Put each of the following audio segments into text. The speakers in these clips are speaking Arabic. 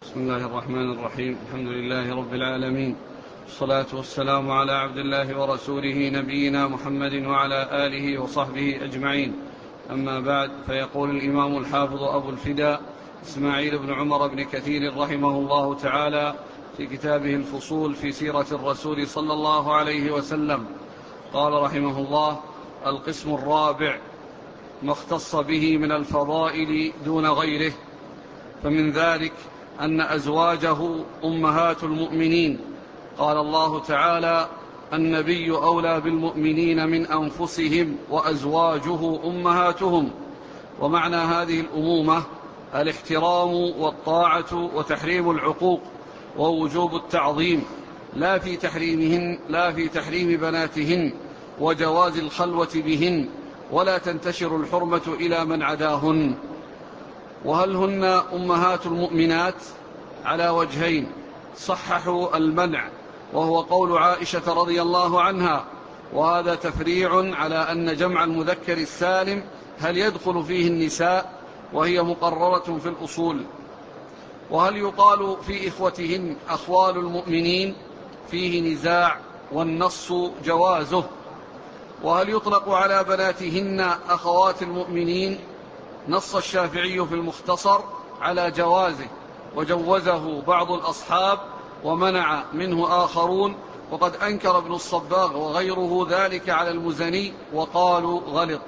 بسم الله الرحمن الرحيم. الحمد لله رب العالمين، والصلاة والسلام على عبد الله ورسوله نبينا محمد وعلى آله وصحبه أجمعين. أما بعد، فيقول الإمام الحافظ أبو الفداء إسماعيل بن عمر بن كثير رحمه الله تعالى في كتابه الفصول في سيرة الرسول صلى الله عليه وسلم، قال رحمه الله: القسم الرابع ما اختص به من الفضائل دون غيره. فمن ذلك أن أزواجه أمهات المؤمنين، قال الله تعالى: النبي أولى بالمؤمنين من أنفسهم وأزواجه أمهاتهم. ومعنى هذه الأمومة الاحترام والطاعة وتحريم العقوق ووجوب التعظيم، لا في تحريم بناتهن وجواز الخلوة بهن، ولا تنتشر الحرمة إلى من عداهن. وهل هن أمهات المؤمنات؟ على وجهين: صححوا المنع وهو قول عائشة رضي الله عنها، وهذا تفريع على أن جمع المذكر السالم هل يدخل فيه النساء، وهي مقررة في الأصول. وهل يقال في إخوتهن أخوال المؤمنين؟ فيه نزاع، والنص جوازه. وهل يطلق على بناتهن أخوات المؤمنين؟ نص الشافعي في المختصر على جوازه، وجوزه بعض الأصحاب ومنع منه آخرون، وقد أنكر ابن الصباغ وغيره ذلك على المزني وقالوا غلط.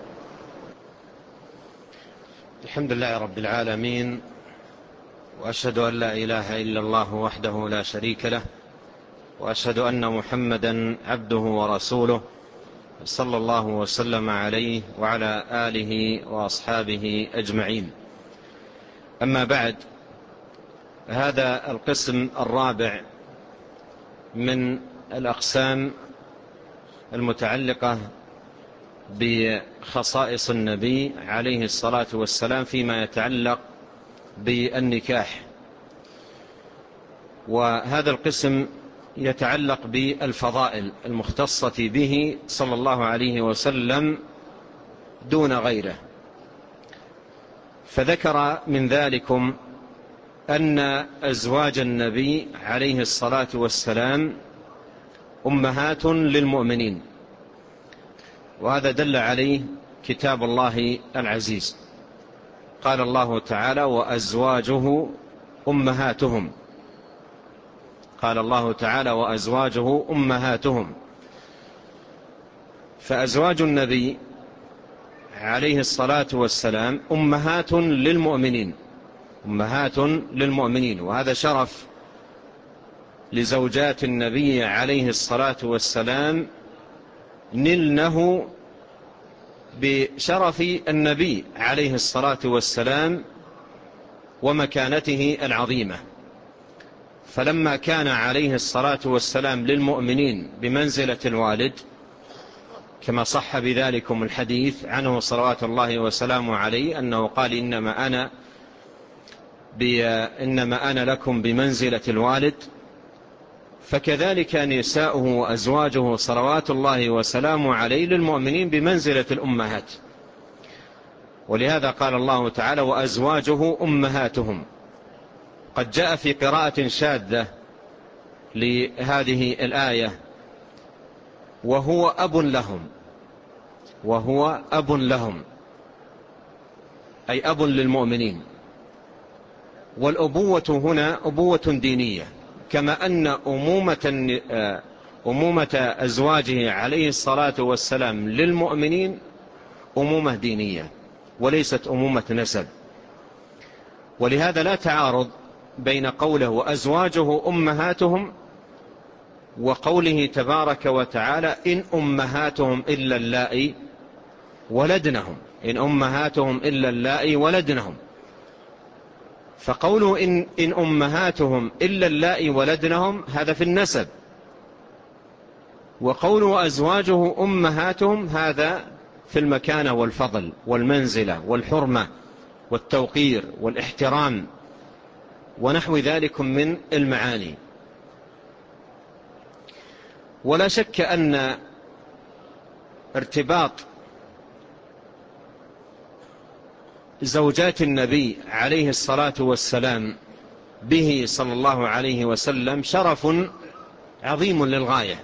الحمد لله رب العالمين، وأشهد أن لا إله إلا الله وحده لا شريك له، وأشهد أن محمدا عبده ورسوله، صلى الله وسلم عليه وعلى آله وأصحابه أجمعين. أما بعد، هذا القسم الرابع من الأقسام المتعلقة بخصائص النبي عليه الصلاة والسلام فيما يتعلق بالنكاح. وهذا القسم يتعلق بالفضائل المختصة به صلى الله عليه وسلم دون غيره. فذكر من ذلكم أن أزواج النبي عليه الصلاة والسلام أمهات للمؤمنين، وهذا دل عليه كتاب الله العزيز. قال الله تعالى: وأزواجه أمهاتهم. قال الله تعالى: وأزواجه أمهاتهم. فأزواج النبي عليه الصلاة والسلام أمهات للمؤمنين، أمهات للمؤمنين، وهذا شرف لزوجات النبي عليه الصلاة والسلام نلنه بشرف النبي عليه الصلاة والسلام ومكانته العظيمة. فلما كان عليه الصلاة والسلام للمؤمنين بمنزلة الوالد، كما صح بذلكم الحديث عنه صلوات الله وسلامه عليه أنه قال: إنما أنا لكم بمنزلة الوالد، فكذلك نساؤه وأزواجه صلوات الله وسلامه عليه للمؤمنين بمنزلة الأمهات. ولهذا قال الله تعالى: وأزواجه أمهاتهم. قد جاء في قراءة شاذة لهذه الآية: وهو أب لهم، وهو أب لهم، أي أب للمؤمنين. والأبوة هنا أبوة دينية، كما أن أمومة أزواجه عليه الصلاة والسلام للمؤمنين أمومة دينية وليست أمومة نسب. ولهذا لا تعارض بين قوله وأزواجه أمهاتهم وقوله تبارك وتعالى: إن أمهاتهم إلا اللائي ولدنهم. إن أمهاتهم إلا اللائي ولدنهم. فقوله إن أمهاتهم إلا اللائي ولدنهم هذا في النسب، وقوله أزواجه أمهاتهم هذا في المكانة والفضل والمنزلة والحرمة والتوقير والاحترام ونحو ذلك من المعاني. ولا شك أن ارتباط زوجات النبي عليه الصلاة والسلام به صلى الله عليه وسلم شرف عظيم للغاية،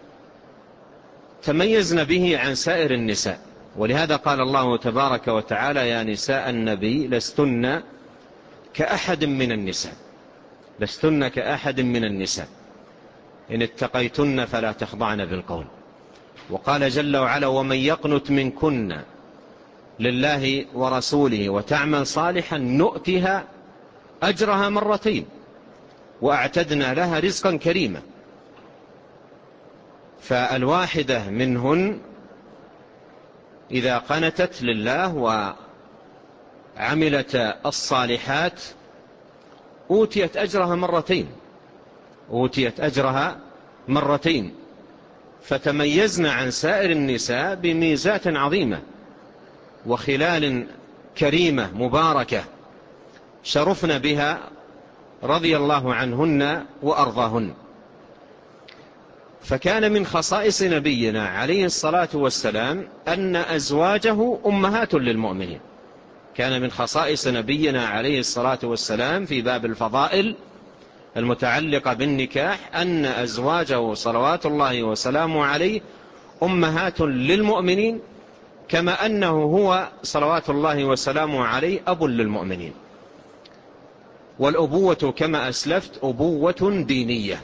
تميزن به عن سائر النساء. ولهذا قال الله تبارك وتعالى: يا نساء النبي لستن كأحد من النساء، لستن كأحد من النساء إن اتقيتن فلا تخضعن بالقول. وقال جل وعلا: ومن يقنت منكن لله ورسوله وتعمل صالحا نؤتها أجرها مرتين وأعتدنا لها رزقا كريما. فالواحدة منهن إذا قنتت لله وعملت الصالحات أوتيت أجرها مرتين، أوتيت أجرها مرتين. فتميزنا عن سائر النساء بميزات عظيمة وخلال كريمة مباركة شرفنا بها رضي الله عنهن وأرضاهن. فكان من خصائص نبينا عليه الصلاة والسلام أن أزواجه أمهات للمؤمنين. كان من خصائص نبينا عليه الصلاة والسلام في باب الفضائل المتعلقة بالنكاح أن أزواجه صلوات الله وسلامه عليه أمهات للمؤمنين، كما أنه هو صلوات الله وسلامه عليه أب للمؤمنين. والأبوة كما أسلفت أبوة دينية،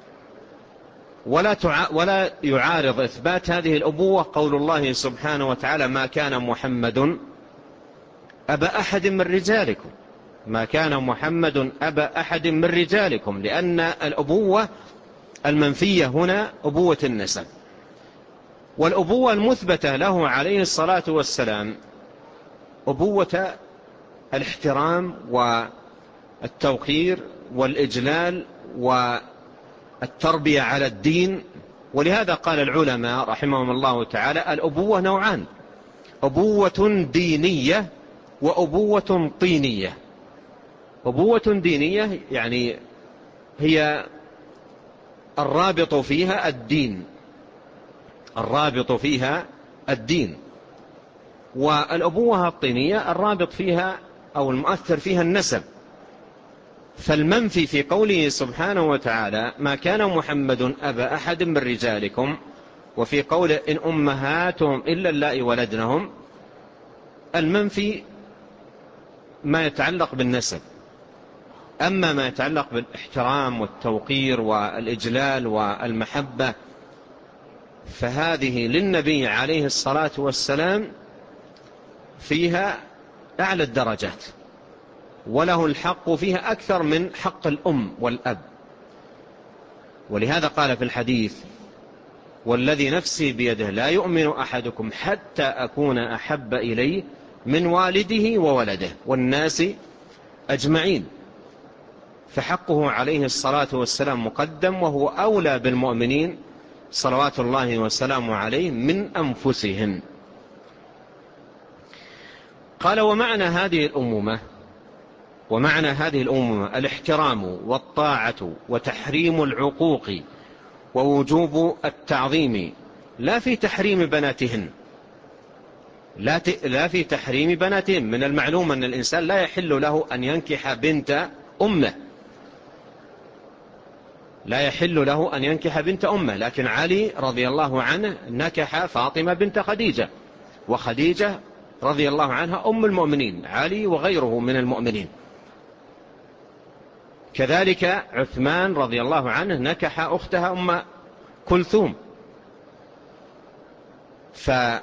ولا يعارض إثبات هذه الأبوة قول الله سبحانه وتعالى: ما كان محمد أبا أحد من رجالكم، ما كان محمد أبا أحد من رجالكم، لأن الأبوة المنفية هنا أبوة النسب. والأبوة المثبتة له عليه الصلاة والسلام أبوة الاحترام والتوقير والإجلال والتربية على الدين. ولهذا قال العلماء رحمهم الله تعالى: الأبوة نوعان: أبوة دينية وأبوة طينية. أبوة دينية يعني هي الرابط فيها الدين، الرابط فيها الدين. والأبوة الطينية الرابط فيها أو المؤثر فيها النسب. فالمنفي في قوله سبحانه وتعالى: ما كان محمد أبا أحد من رجالكم، وفي قوله: إن أمهاتهم إلا اللائي ولدنهم، المنفي ما يتعلق بالنسب. أما ما يتعلق بالاحترام والتوقير والإجلال والمحبة فهذه للنبي عليه الصلاة والسلام فيها أعلى الدرجات، وله الحق فيها أكثر من حق الأم والأب. ولهذا قال في الحديث: والذي نفسي بيده لا يؤمن أحدكم حتى أكون أحب إليه من والده وولده والناس أجمعين. فحقه عليه الصلاة والسلام مقدم، وهو أولى بالمؤمنين صلوات الله وسلامه عليه من أنفسهم. قال: ومعنى هذه الأمومة الاحترام والطاعة وتحريم العقوق ووجوب التعظيم، لا في تحريم بناتهن، لا في تحريم بناتهن. من المعلوم أن الإنسان لا يحل له أن ينكح بنت أمه، لا يحل له أن ينكح بنت أمه. لكن علي رضي الله عنه نكح فاطمة بنت خديجة، وخديجة رضي الله عنها أم المؤمنين، علي وغيره من المؤمنين. كذلك عثمان رضي الله عنه نكح أختها أم كلثوم. فهذه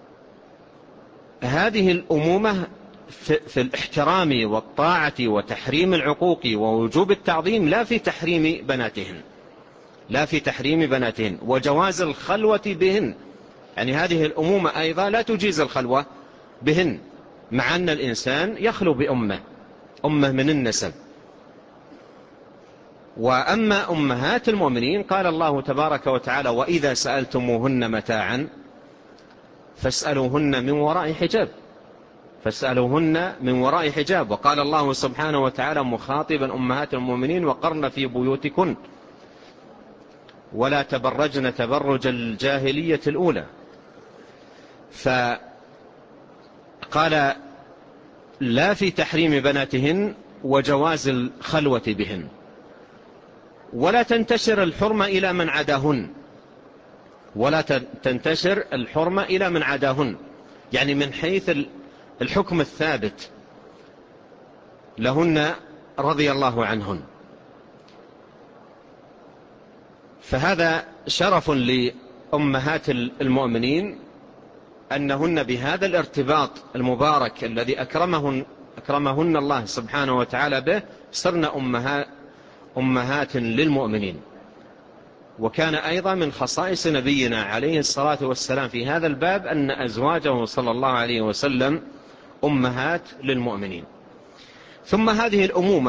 الأمومة في الاحترام والطاعة وتحريم العقوق ووجوب التعظيم لا في تحريم بناتهن، لا في تحريم بناتهن وجواز الخلوة بهن. يعني هذه الأمومة أيضا لا تجيز الخلوة بهن، مع أن الإنسان يخلو بأمه، أمه من النسب. وأما أمهات المؤمنين قال الله تبارك وتعالى: وإذا سألتموهن متاعا فاسألوهن من وراء حجاب، فاسألوهن من وراء حجاب. وقال الله سبحانه وتعالى مخاطبا أمهات المؤمنين: وقرن في بيوتكن ولا تبرجن تبرج الجاهلية الأولى. فقال: لا في تحريم بناتهن وجواز الخلوة بهن، ولا تنتشر الحرمة إلى من عداهن، ولا تنتشر الحرمة إلى من عداهن، يعني من حيث الحكم الثابت لهن رضي الله عنهن. فهذا شرف لأمهات المؤمنين أنهن بهذا الارتباط المبارك الذي أكرمهن الله سبحانه وتعالى به صرن أمهات للمؤمنين. وكان أيضا من خصائص نبينا عليه الصلاة والسلام في هذا الباب أن أزواجه صلى الله عليه وسلم أمهات للمؤمنين. ثم هذه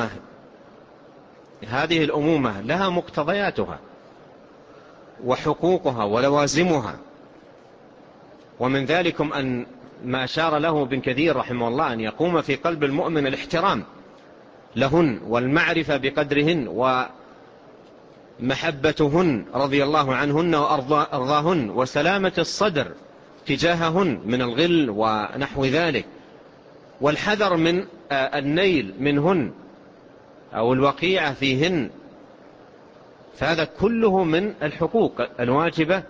الأمومة لها مقتضياتها وحقوقها ولوازمها، ومن ذلكم أن ما أشار له ابن كثير رحمه الله أن يقوم في قلب المؤمن الاحترام لهن والمعرفة بقدرهن ومحبتهن رضي الله عنهن وأرضاهن، وسلامة الصدر تجاههن من الغل ونحو ذلك، والحذر من النيل منهن أو الوقيعة فيهن. فهذا كله من الحقوق الواجبة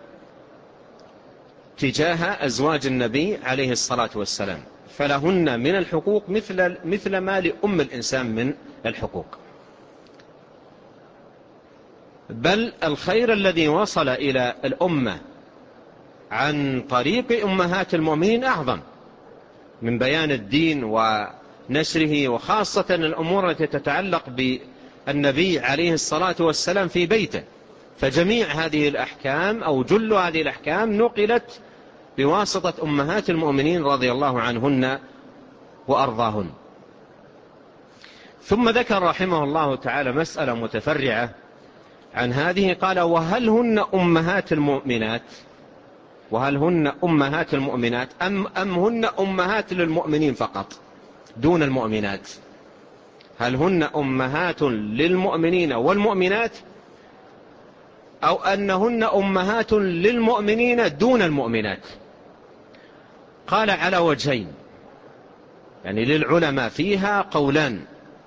تجاه أزواج النبي عليه الصلاة والسلام، فلهن من الحقوق مثل ما لأم الإنسان من الحقوق. بل الخير الذي وصل إلى الأمة عن طريق أمهات المؤمنين أعظم من بيان الدين ونشره، وخاصة الأمور التي تتعلق بالنبي عليه الصلاة والسلام في بيته. فجميع هذه الأحكام أو جل هذه الأحكام نقلت بواسطة أمهات المؤمنين رضي الله عنهن وأرضاهن. ثم ذكر رحمه الله تعالى مسألة متفرعة عن هذه، قال: وهل هن أمهات المؤمنات؟ وهل هن أمهات المؤمنات أم هن أمهات للمؤمنين فقط دون المؤمنات؟ هل هن أمهات للمؤمنين والمؤمنات، أو أنهن أمهات للمؤمنين دون المؤمنات؟ قال: على وجهين، يعني للعلماء فيها قولان.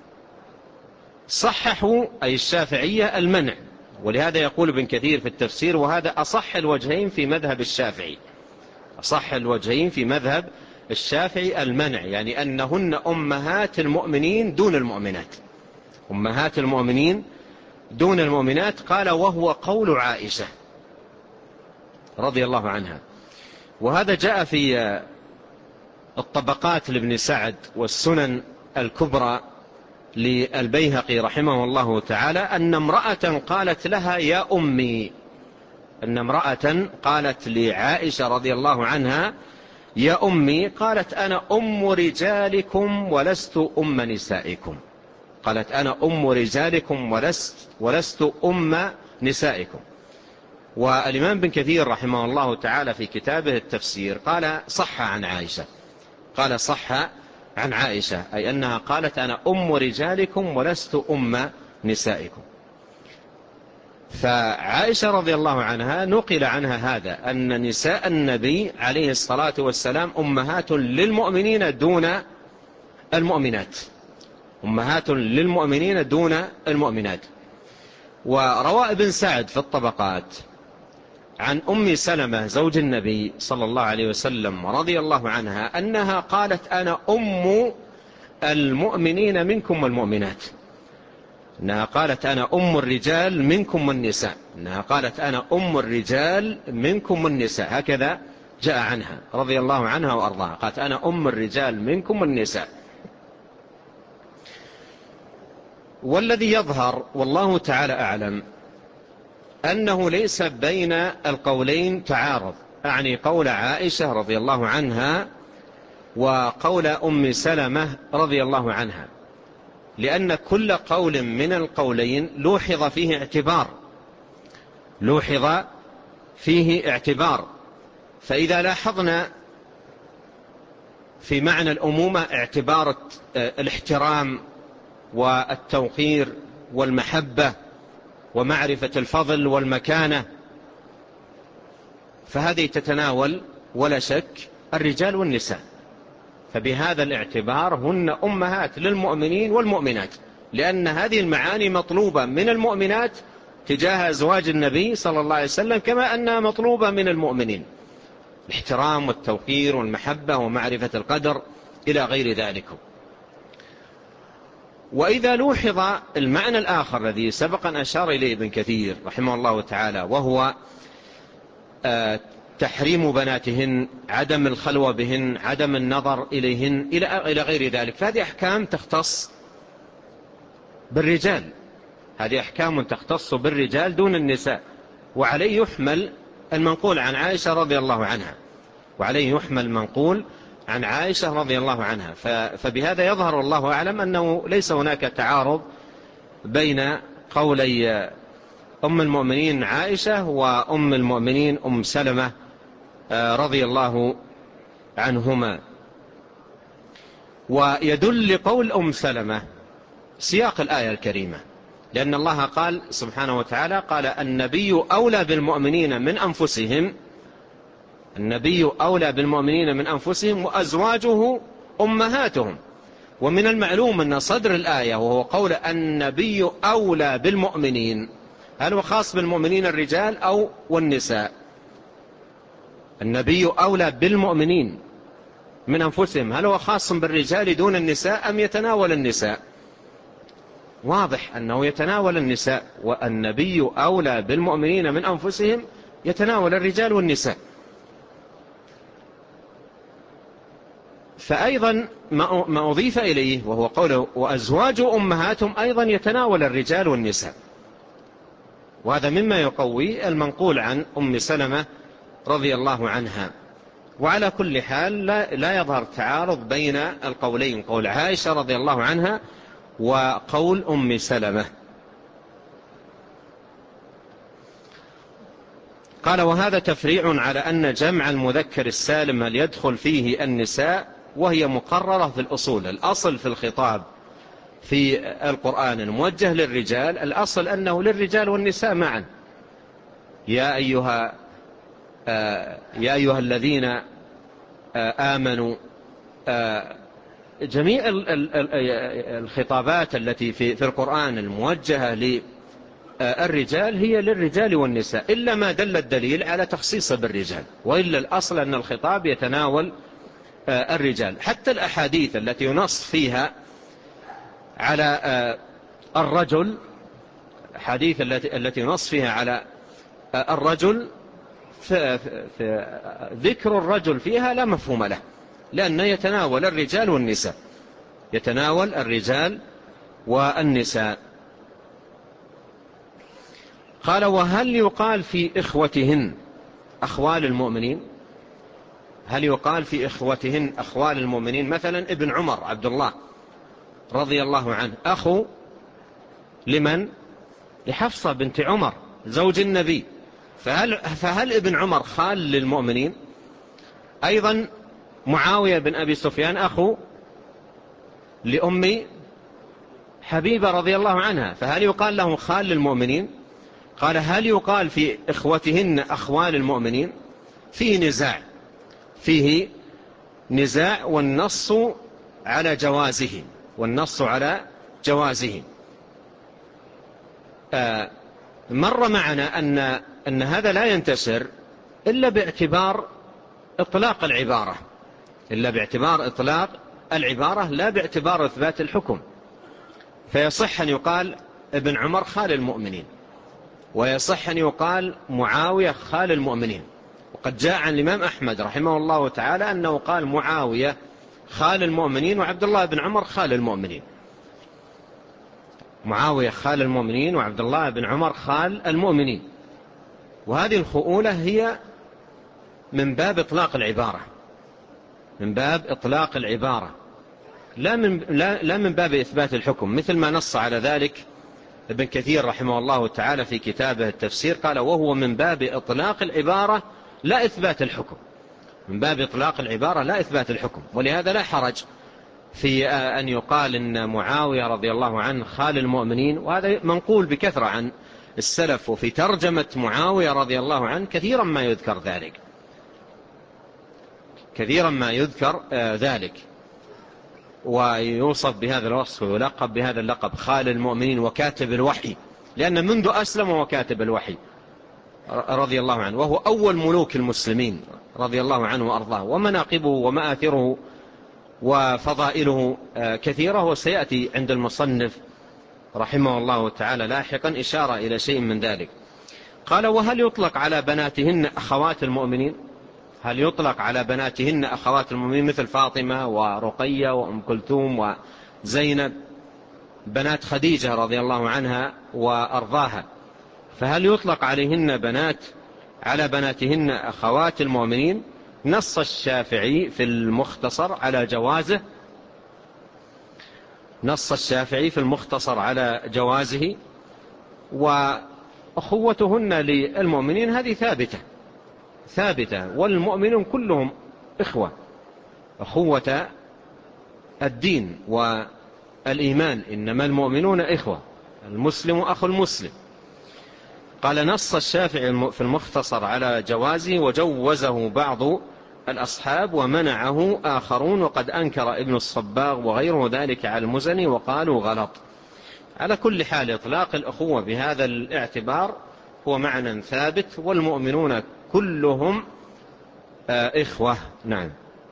صححوا أي الشافعية المنع، ولهذا يقول ابن كثير في التفسير: وهذا أصح الوجهين في مذهب الشافعي. أصح الوجهين في مذهب الشافعي المنع، يعني أنهن أمهات المؤمنين دون المؤمنات، أمهات المؤمنين دون المؤمنات. قال: وهو قول عائشة رضي الله عنها. وهذا جاء في الطبقات لابن سعد والسنن الكبرى للبيهقي رحمه الله تعالى أن امرأة قالت لها: يا أمي. أن امرأة قالت لعائشة رضي الله عنها: يا أمي. قالت: أنا أم رجالكم ولست أم نسائكم. قالت: أنا أم رجالكم ولست أم نسائكم. والإمام بن كثير رحمه الله تعالى في كتابه التفسير قال: صح عن عائشة. قال: صح عن عائشة، أي أنها قالت: أنا أم رجالكم ولست أم نسائكم. فعائشة رضي الله عنها نقل عنها هذا، أن نساء النبي عليه الصلاة والسلام أمهات للمؤمنين دون المؤمنات، أمهات للمؤمنين دون المؤمنات. وروى ابن سعد في الطبقات عن أم سلمة زوج النبي صلى الله عليه وسلم رضي الله عنها أنها قالت: أنا أم المؤمنين منكم والمؤمنات. أنها قالت: أنا أم الرجال منكم والنساء. أنها قالت: أنا أم الرجال منكم والنساء، هكذا جاء عنها رضي الله عنها وأرضاها، قالت: أنا أم الرجال منكم والنساء. والذي يظهر والله تعالى أعلم أنه ليس بين القولين تعارض، أعني قول عائشة رضي الله عنها وقول أم سلمة رضي الله عنها، لأن كل قول من القولين لوحظ فيه اعتبار. فإذا لاحظنا في معنى الأمومة اعتبار الاحترام والتوقير والمحبة ومعرفة الفضل والمكانة، فهذه تتناول ولا شك الرجال والنساء. فبهذا الاعتبار هن أمهات للمؤمنين والمؤمنات، لأن هذه المعاني مطلوبة من المؤمنات تجاه أزواج النبي صلى الله عليه وسلم كما أنها مطلوبة من المؤمنين، الاحترام والتوقير والمحبة ومعرفة القدر إلى غير ذلك. وإذا لوحظ المعنى الآخر الذي سبق أن أشار إليه ابن كثير رحمه الله تعالى، وهو تحريم بناتهن، عدم الخلوة بهن، عدم النظر إليهن إلى غير ذلك، فهذه أحكام تختص بالرجال، هذه أحكام تختص بالرجال دون النساء، وعليه يحمل المنقول عن عائشة رضي الله عنها، وعليه يحمل المنقول عن عائشة رضي الله عنها. فبهذا يظهر الله أعلم أنه ليس هناك تعارض بين قولي أم المؤمنين عائشة وأم المؤمنين أم سلمة رضي الله عنهما. ويدل لقول أم سلمة سياق الآية الكريمة، لأن الله قال سبحانه وتعالى قال النبي أولى بالمؤمنين من أنفسهم، النبي أولى بالمؤمنين من أنفسهم وأزواجه أمهاتهم. ومن المعلوم أن صدر الآية وهو قول النبي أولى بالمؤمنين، هل هو خاص بالمؤمنين الرجال أو والنساء؟ النبي أولى بالمؤمنين من أنفسهم، هل هو خاص بالرجال دون النساء أم يتناول النساء؟ واضح أنه يتناول النساء، والنبي أولى بالمؤمنين من أنفسهم يتناول الرجال والنساء. فأيضا ما أضيف إليه وهو قوله وأزواج أمهاتهم أيضا يتناول الرجال والنساء، وهذا مما يقوي المنقول عن أم سلمة رضي الله عنها. وعلى كل حال لا يظهر تعارض بين القولين، قول عائشة رضي الله عنها وقول أم سلمة. قال وهذا تفريع على أن جمع المذكر السالم هل يدخل فيه النساء، وهي مقررة في الأصول. الأصل في الخطاب في القرآن الموجه للرجال الأصل أنه للرجال والنساء معا. يا أيها الذين آمنوا، جميع الخطابات التي في القرآن الموجهة للرجال هي للرجال والنساء، إلا ما دل الدليل على تخصيص بالرجال، وإلا الأصل أن الخطاب يتناول الرجال. حتى الأحاديث التي ينص فيها على الرجل، الحديث التي ينص فيها على الرجل ذكر الرجل فيها لا مفهوم له، لأنه يتناول الرجال والنساء، يتناول الرجال والنساء. قال وهل يقال في إخوتهن أخوال المؤمنين؟ هل يقال في إخوتهن أخوال المؤمنين؟ مثلا ابن عمر عبد الله رضي الله عنه أخو لمن؟ لحفصة بنت عمر زوج النبي، فهل ابن عمر خال للمؤمنين؟ أيضا معاوية بن أبي سفيان أخو لأم حبيبة رضي الله عنها، فهل يقال له خال للمؤمنين؟ قال هل يقال في إخوتهن أخوال المؤمنين؟ فيه نزاع والنص على جوازه، مر معنا أن هذا لا ينتشر إلا باعتبار إطلاق العبارة لا باعتبار إثبات الحكم. فيصح أن يقال ابن عمر خال المؤمنين، ويصح أن يقال معاوية خال المؤمنين. وقد جاء عن الإمام أحمد رحمه الله تعالى أنه قال معاوية خال المؤمنين وعبد الله بن عمر خال المؤمنين، معاوية خال المؤمنين وعبد الله بن عمر خال المؤمنين. وهذه الخؤولة هي من باب إطلاق العبارة، لا من باب إثبات الحكم، مثل ما نص على ذلك ابن كثير رحمه الله تعالى في كتابه التفسير، قال وهو من باب إطلاق العبارة لا إثبات الحكم، من باب إطلاق العبارة لا إثبات الحكم. ولهذا لا حرج في أن يقال إن معاوية رضي الله عنه خال المؤمنين، وهذا منقول بكثرة عن السلف، وفي ترجمة معاوية رضي الله عنه كثيرا ما يذكر ذلك. ويوصف بهذا الوصف ويلقب بهذا اللقب خال المؤمنين وكاتب الوحي، لأن منذ أسلم هو كاتب الوحي رضي الله عنه، وهو أول ملوك المسلمين رضي الله عنه وأرضاه. ومناقبه ومآثره وفضائله كثيرة، وسيأتي عند المصنف رحمه الله تعالى لاحقا إشارة إلى شيء من ذلك. قال: وهل يطلق على بناتهن أخوات المؤمنين؟ هل يطلق على بناتهن أخوات المؤمنين مثل فاطمة ورقية وأم كلثوم وزينب بنات خديجة رضي الله عنها وأرضاها، فهل يطلق عليهن على بناتهن أخوات المؤمنين؟ نص الشافعي في المختصر على جوازه، نص الشافعي في المختصر على جوازه، وأخوتهن للمؤمنين هذه ثابتة، والمؤمنون كلهم إخوة، أخوة الدين والإيمان، إنما المؤمنون إخوة، المسلم أخو المسلم. قال: نص الشافعي في المختصر على جوازه، وجوزه بعض الأصحاب ومنعه آخرون، وقد أنكر ابن الصباغ وغيره ذلك على المزني وقالوا غلط. على كل حال إطلاق الأخوة بهذا الاعتبار هو معنى ثابت، والمؤمنون كلهم إخوة. نعم.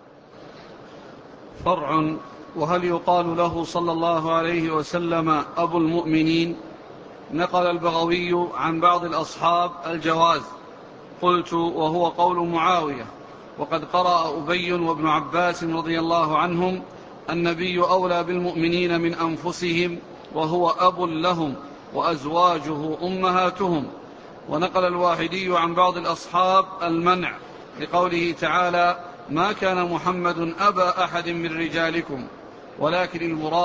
فرع: وهل يقال له صلى الله عليه وسلم أبو المؤمنين؟ نقل البغوي عن بعض الأصحاب الجواز. قلت: وهو قول معاوية، وقد قرأ أبي وابن عباس رضي الله عنهم: النبي أولى بالمؤمنين من أنفسهم وهو أب لهم وأزواجه أمهاتهم. ونقل الواحدي عن بعض الأصحاب المنع لقوله تعالى: ما كان محمد أبا أحد من رجالكم ولكن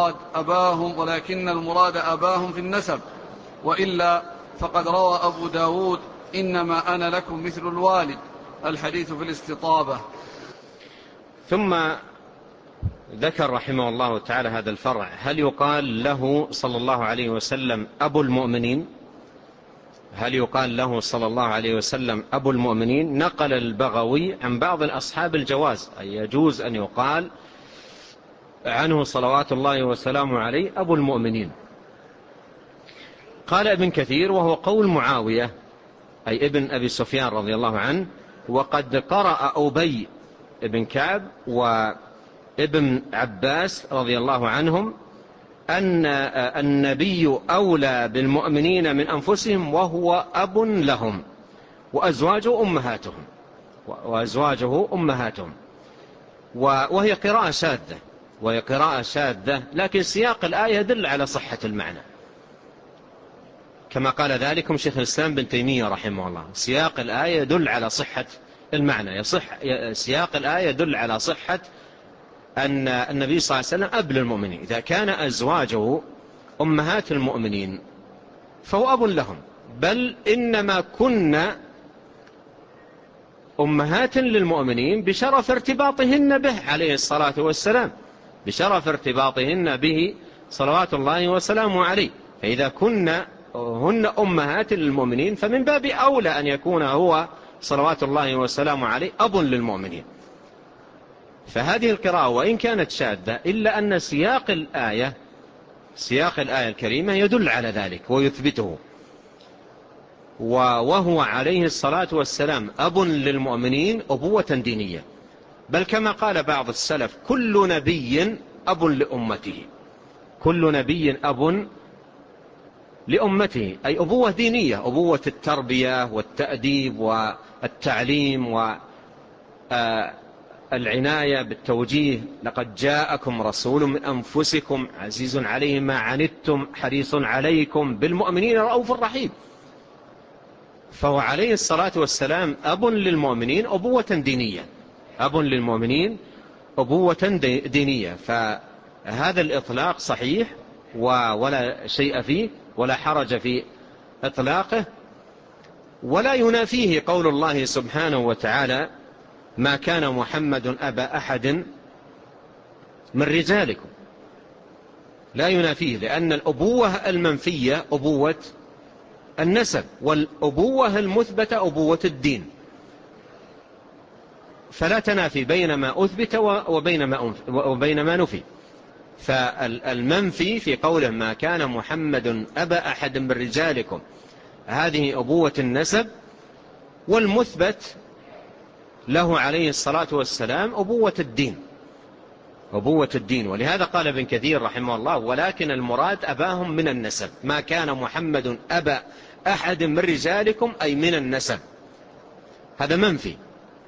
المراد أباهم في النسب، وإلا فقد روى أبو داود: إنما أنا لكم مثل الوالد، الحديث في الاستطابة. ثم ذكر رحمه الله تعالى هذا الفرع: هل يقال له صلى الله عليه وسلم أبو المؤمنين؟ هل يقال له صلى الله عليه وسلم أبو المؤمنين؟ نقل البغوي عن بعض الأصحاب الجواز، أي يجوز أن يقال عنه صلوات الله وسلامه عليه أبو المؤمنين. قال ابن كثير: وهو قول معاوية أي ابن أبي سفيان رضي الله عنه، وقد قرأ أبي ابن كعب وابن عباس رضي الله عنهم أن النبي أولى بالمؤمنين من أنفسهم وهو أب لهم وأزواجه أمهاتهم. وهي قراءة شاذة، لكن سياق الآية يدل على صحة المعنى، كما قال ذلكم شيخ الإسلام بن تيمية رحمه الله. سياق الآية يدل على صحة المعنى، سياق الآية يدل على صحة أن النبي صلى الله عليه وسلم أب للمؤمنين. إذا كان أزواجه أمهات المؤمنين فهو أب لهم، بل إنما كنا أمهات للمؤمنين بشرف ارتباطهن به عليه الصلاة والسلام، بشرف ارتباطهن به صلوات الله وسلامه عليه. فإذا كنا هن أمهات للمؤمنين فمن باب أولى أن يكون هو صلوات الله وسلامه عليه أب للمؤمنين. فهذه القراءة وإن كانت شاذة إلا أن سياق الآية الكريمة يدل على ذلك ويثبته. وهو عليه الصلاة والسلام أب للمؤمنين أبوة دينية، بل كما قال بعض السلف: كل نبي أب لأمته، كل نبي أب لأمته، أي أبوة دينية، أبوة التربية والتأديب والتعليم والعناية بالتوجيه. لقد جاءكم رسول من أنفسكم عزيز عليه ما عنتم حريص عليكم بالمؤمنين رؤوف رحيم. فهو عليه الصلاة والسلام أب للمؤمنين أبوة دينية، أب للمؤمنين أبوة دينية. فهذا الإطلاق صحيح ولا شيء فيه ولا حرج في إطلاقه، ولا ينافيه قول الله سبحانه وتعالى: ما كان محمد أبا أحد من رجالكم. لا ينافيه، لأن الأبوة المنفية أبوة النسب، والأبوة المثبتة أبوة الدين، فلا تنافي بين ما أثبت وبين ما نفي. فالمنفي في قوله ما كان محمد أبا أحد من رجالكم هذه أبوة النسب، والمثبت له عليه الصلاة والسلام أبوة الدين، أبوة الدين. ولهذا قال ابن كثير رحمه الله ولكن المراد أباهم من النسب، ما كان محمد أبا أحد من رجالكم أي من النسب، هذا منفي.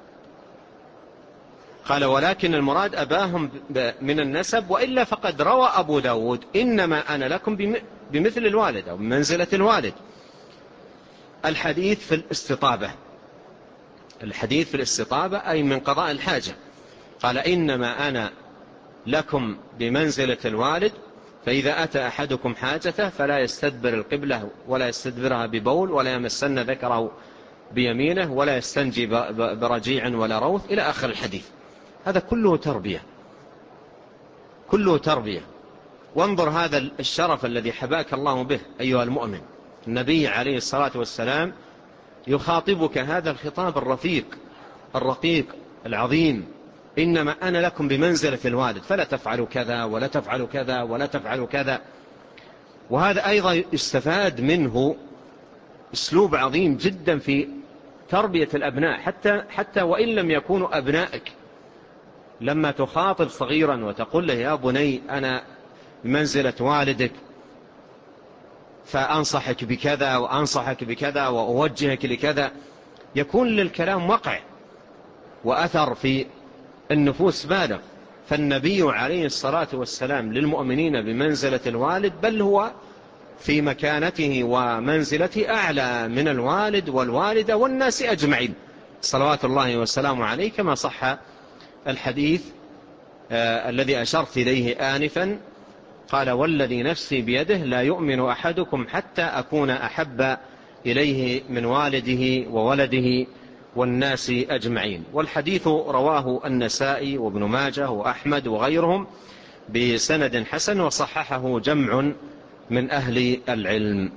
قال ولكن المراد أباهم من النسب، وإلا فقد روى أبو داود إنما أنا لكم بمثل الوالد أو بمنزلة الوالد. الحديث في الاستطابة، الحديث في الاستطابة أي من قضاء الحاجة. قال إنما أنا لكم بمنزلة الوالد، فإذا أتى أحدكم حاجته فلا يستدبر القبلة ولا يستدبرها ببول ولا يمسن ذكره بيمينه ولا يستنجي برجيع ولا روث إلى آخر الحديث. هذا كله تربية، كله تربية. وانظر هذا الشرف الذي حباك الله به أيها المؤمن، النبي عليه الصلاة والسلام يخاطبك هذا الخطاب الرفيق الرقيق العظيم، إنما أنا لكم بمنزلة الوالد فلا تفعلوا كذا ولا تفعلوا كذا ولا تفعلوا كذا. وهذا أيضا يستفاد منه أسلوب عظيم جدا في تربية الأبناء، حتى وإن لم يكونوا أبنائك، لما تخاطب صغيرا وتقول له يا بني أنا بمنزلة والدك فأنصحك بكذا وأنصحك بكذا وأوجهك لكذا، يكون للكلام وقع وأثر في النفوس بالغ. فالنبي عليه الصلاة والسلام للمؤمنين بمنزلة الوالد، بل هو في مكانته ومنزلته أعلى من الوالد والوالدة والناس أجمعين صلوات الله والسلام عليه، كما صح الحديث الذي أشرت إليه آنفا، قال والذي نفسي بيده لا يؤمن أحدكم حتى أكون أحب إليه من والده وولده والناس أجمعين. والحديث رواه النسائي وابن ماجه وأحمد وغيرهم بسند حسن، وصححه جمع من أهل العلم.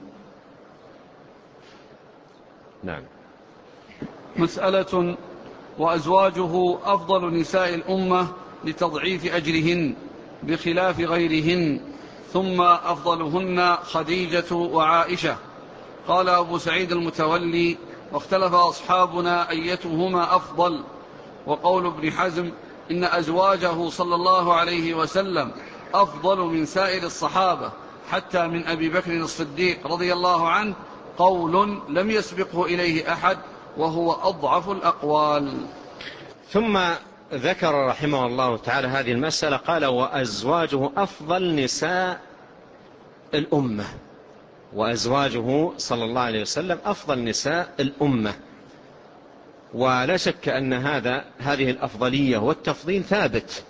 نعم. مسألة: وأزواجه أفضل نساء الأمة لتضعيف أجرهن بخلاف غيرهن، ثم أفضلهن خديجة وعائشة. قال أبو سعيد المتولي: واختلف أصحابنا أيتهما أفضل. وقول ابن حزم إن أزواجه صلى الله عليه وسلم أفضل من سائر الصحابة حتى من أبي بكر الصديق رضي الله عنه قول لم يسبقه إليه أحد، وهو أضعف الأقوال. ثم ذكر رحمه الله تعالى هذه المسألة، قال وأزواجه أفضل نساء الأمة، وأزواجه صلى الله عليه وسلم أفضل نساء الأمة. ولا شك أن هذه الأفضلية والتفضيل ثابت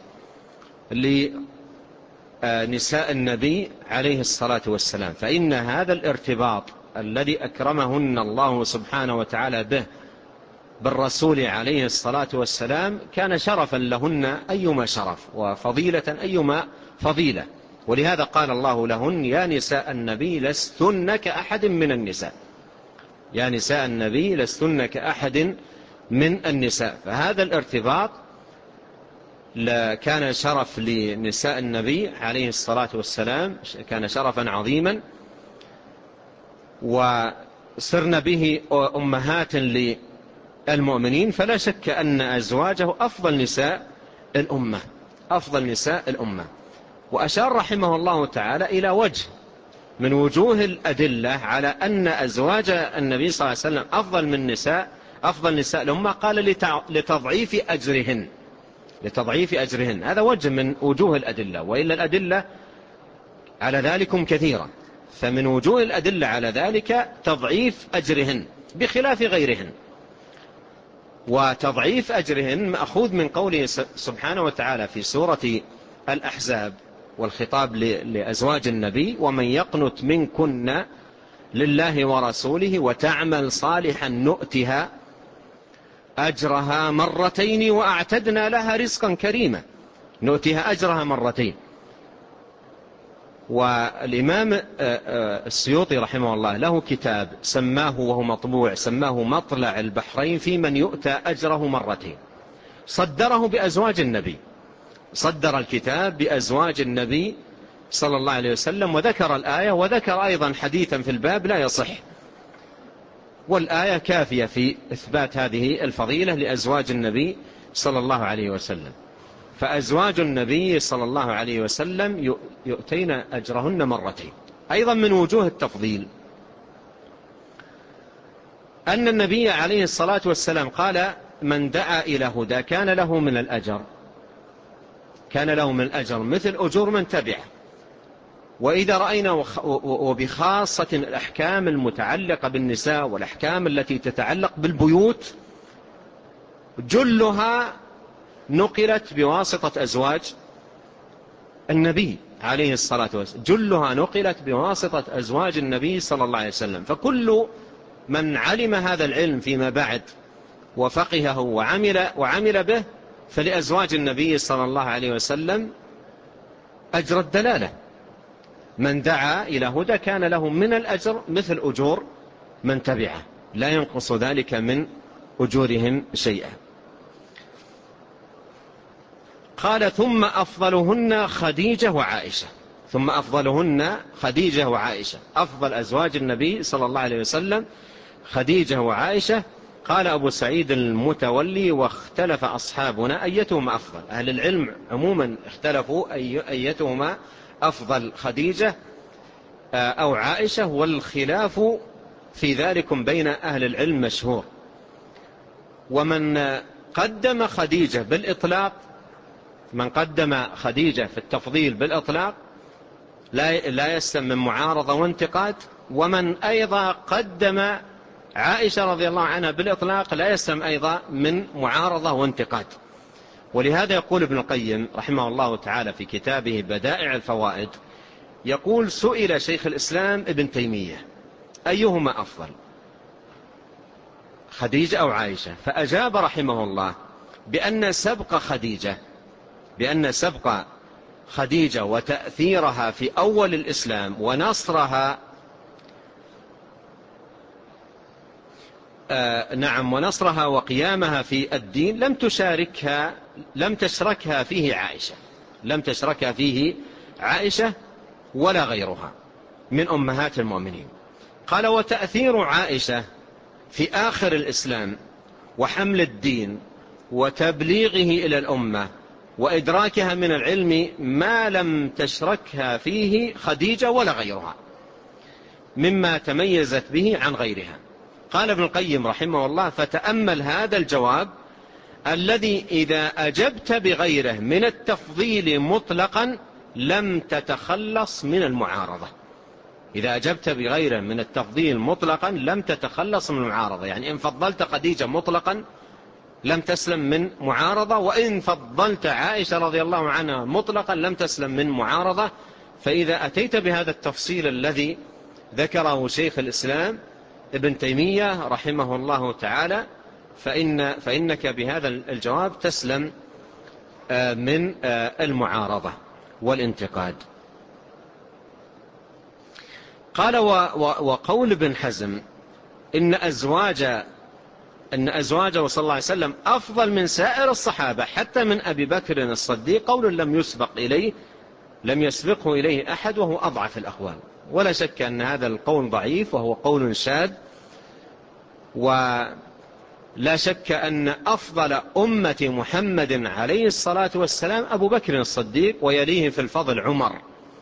لنساء النبي عليه الصلاة والسلام، فإن هذا الارتباط الذي أكرمهن الله سبحانه وتعالى به بالرسول عليه الصلاة والسلام كان شرفا لهن أيما شرف، وفضيلة أيما فضيلة. ولهذا قال الله لهن يا نساء النبي لستن كأحد من النساء، يا نساء النبي لستن كأحد من النساء. فهذا الارتباط كان شرف لنساء النبي عليه الصلاة والسلام، كان شرفا عظيما، وصرن به أمهات للمؤمنين. فلا شك أن أزواجه أفضل نساء الأمة، أفضل نساء الأمة. وأشار رحمه الله تعالى إلى وجه من وجوه الأدلة على أن أزواج النبي صلى الله عليه وسلم أفضل نساء الأمة، قال لتضعيف أجرهن، لتضعيف أجرهن. هذا وجه من وجوه الأدلة، وإلا الأدلة على ذلكم كثيرا. فمن وجوه الأدلة على ذلك تضعيف أجرهن بخلاف غيرهن. وتضعيف أجرهن مأخوذ من قوله سبحانه وتعالى في سورة الأحزاب، والخطاب لأزواج النبي: ومن يقنت منكن لله ورسوله وتعمل صالحا نؤتها أجرها مرتين وأعتدنا لها رزقا كريما. نؤتها أجرها مرتين. والإمام السيوطي رحمه الله له كتاب سماه وهو مطبوع، سماه مطلع البحرين في من يؤتى أجره مرتين، صدره بأزواج النبي صدر الكتاب بأزواج النبي صلى الله عليه وسلم، وذكر الآية وذكر أيضا حديثا في الباب لا يصح، والآية كافية في إثبات هذه الفضيلة لأزواج النبي صلى الله عليه وسلم. فأزواج النبي صلى الله عليه وسلم يؤتين أجرهن مرتين. أيضا من وجوه التفضيل أن النبي عليه الصلاة والسلام قال: من دعا إلى هدى كان له من الأجر مثل أجور من تبعه. وإذا رأينا وبخاصة الأحكام المتعلقة بالنساء والأحكام التي تتعلق بالبيوت جلها نقلت بواسطة أزواج النبي عليه الصلاة والسلام، جلها نقلت بواسطة أزواج النبي صلى الله عليه وسلم. فكل من علم هذا العلم فيما بعد وفقهه وعمل به فلأزواج النبي صلى الله عليه وسلم أجر الدلالة. من دعا إلى هدى كان له من الأجر مثل أجور من تبعه، لا ينقص ذلك من أجورهم شيئا. قال: ثم أفضلهن خديجة وعائشة. ثم أفضلهن خديجة وعائشة، أفضل أزواج النبي صلى الله عليه وسلم خديجة وعائشة. قال أبو سعيد المتولي: واختلف أصحابنا أيتهما أفضل. أهل العلم عموما اختلفوا أيتهما أفضل، خديجة أو عائشة، والخلاف في ذلك بين أهل العلم مشهور. ومن قدم خديجة بالإطلاق، من قدم خديجة في التفضيل بالإطلاق لا يسلم من معارضة وانتقاد، ومن أيضا قدم عائشة رضي الله عنها بالإطلاق لا يسلم أيضا من معارضة وانتقاد. ولهذا يقول ابن القيم رحمه الله تعالى في كتابه بدائع الفوائد، يقول: سئل شيخ الإسلام ابن تيمية أيهما أفضل، خديجة أو عائشة؟ فأجاب رحمه الله بأن سبق خديجة وتأثيرها في أول الإسلام ونصرها ونصرها وقيامها في الدين لم تشركها فيه عائشة ولا غيرها من أمهات المؤمنين. قال: وتأثير عائشة في آخر الإسلام وحمل الدين وتبليغه إلى الأمة وإدراكها من العلم ما لم تشركها فيه خديجة ولا غيرها مما تميزت به عن غيرها. قال ابن القيم رحمه الله: فتأمل هذا الجواب الذي إذا أجبت بغيره من التفضيل مطلقا لم تتخلص من المعارضة. إذا أجبت بغيره من التفضيل مطلقا لم تتخلص من المعارضة، يعني إن فضلت خديجة مطلقا لم تسلم من معارضة، وإن فضلت عائشة رضي الله عنها مطلقا لم تسلم من معارضة. فإذا أتيت بهذا التفصيل الذي ذكره شيخ الإسلام ابن تيمية رحمه الله تعالى فإنك بهذا الجواب تسلم من المعارضة والانتقاد. قال: وقول ابن حزم إن أزواجه صلى الله عليه وسلم أفضل من سائر الصحابة حتى من أبي بكر الصديق قول لم يسبقه إليه أحد، وهو أضعف الأقوال. ولا شك أن هذا القول ضعيف وهو قول شاذ. ولا شك أن أفضل أمة محمد عليه الصلاة والسلام أبو بكر الصديق، ويليه في الفضل عمر.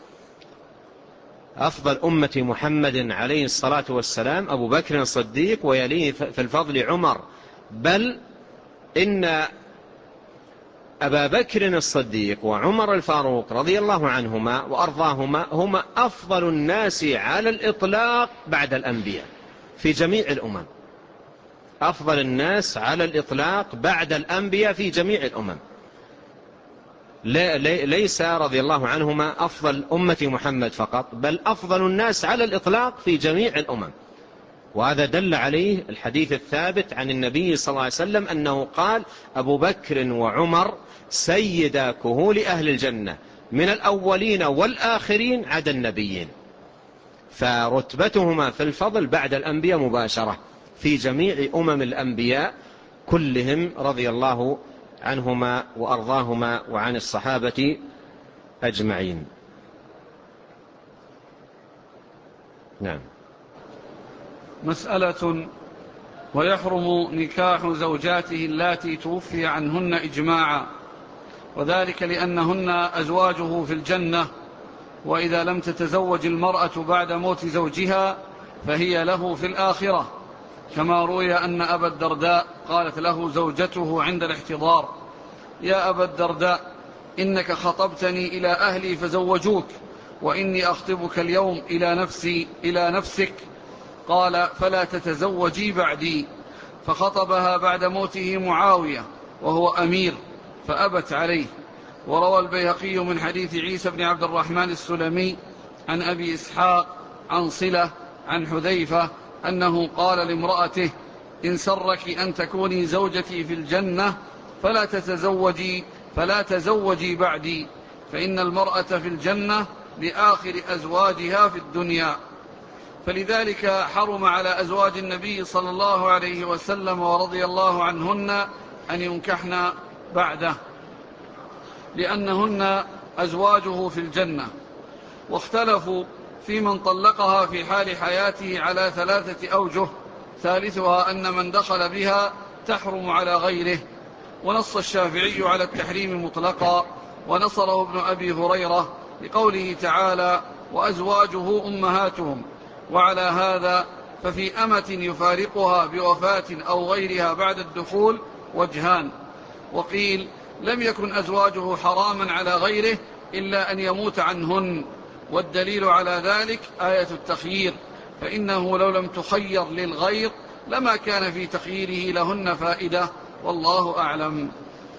أفضل أمة محمد عليه الصلاة والسلام أبو بكر الصديق، ويليه في الفضل عمر. بل إن أبا بكر الصديق وعمر الفاروق رضي الله عنهما وأرضاهما هما أفضل الناس على الإطلاق بعد الأنبياء في جميع الأمم. أفضل الناس على الإطلاق بعد الأنبياء في جميع الأمم. ليس رضي الله عنهما أفضل أمة محمد فقط، بل أفضل الناس على الإطلاق في جميع الأمم. وهذا دل عليه الحديث الثابت عن النبي صلى الله عليه وسلم أنه قال: أبو بكر وعمر سيدا كهول أهل الجنة من الأولين والآخرين عدا النبيين. فرتبتهما في الفضل بعد الأنبياء مباشرة في جميع أمم الأنبياء كلهم رضي الله عنهما وأرضاهما وعن الصحابة أجمعين. نعم. مسألة: ويحرم نكاح زوجاته اللاتي توفي عنهن إجماعا، وذلك لأنهن أزواجه في الجنة، وإذا لم تتزوج المرأة بعد موت زوجها فهي له في الآخرة، كما روي أن أبا الدرداء قالت له زوجته عند الاحتضار: يا أبا الدرداء، إنك خطبتني إلى أهلي فزوجوك، وإني أخطبك اليوم إلى نفسك. قال: فلا تتزوجي بعدي. فخطبها بعد موته معاوية وهو أمير فأبت عليه. وروى البيهقي من حديث عيسى بن عبد الرحمن السلمي عن أبي إسحاق عن صلة عن حذيفة أنه قال لامرأته: إن سرك أن تكوني زوجتي في الجنة فلا تزوجي بعدي، فإن المرأة في الجنة لآخر أزواجها في الدنيا. فلذلك حرم على أزواج النبي صلى الله عليه وسلم ورضي الله عنهن أن ينكحن بعده، لأنهن أزواجه في الجنة. واختلفوا في من طلقها في حال حياته على 3 أوجه، ثالثها أن من دخل بها تحرم على غيره. ونص الشافعي على التحريم مطلقا، ونصره ابن أبي هريرة لقوله تعالى: وأزواجه أمهاتهم. وعلى هذا ففي أمة يفارقها بوفاة أو غيرها بعد الدخول وجهان. وقيل: لم يكن أزواجه حراما على غيره إلا أن يموت عنهن، والدليل على ذلك آية التخيير، فإنه لو لم تخير للغير لما كان في تخييره لهن فائدة، والله أعلم.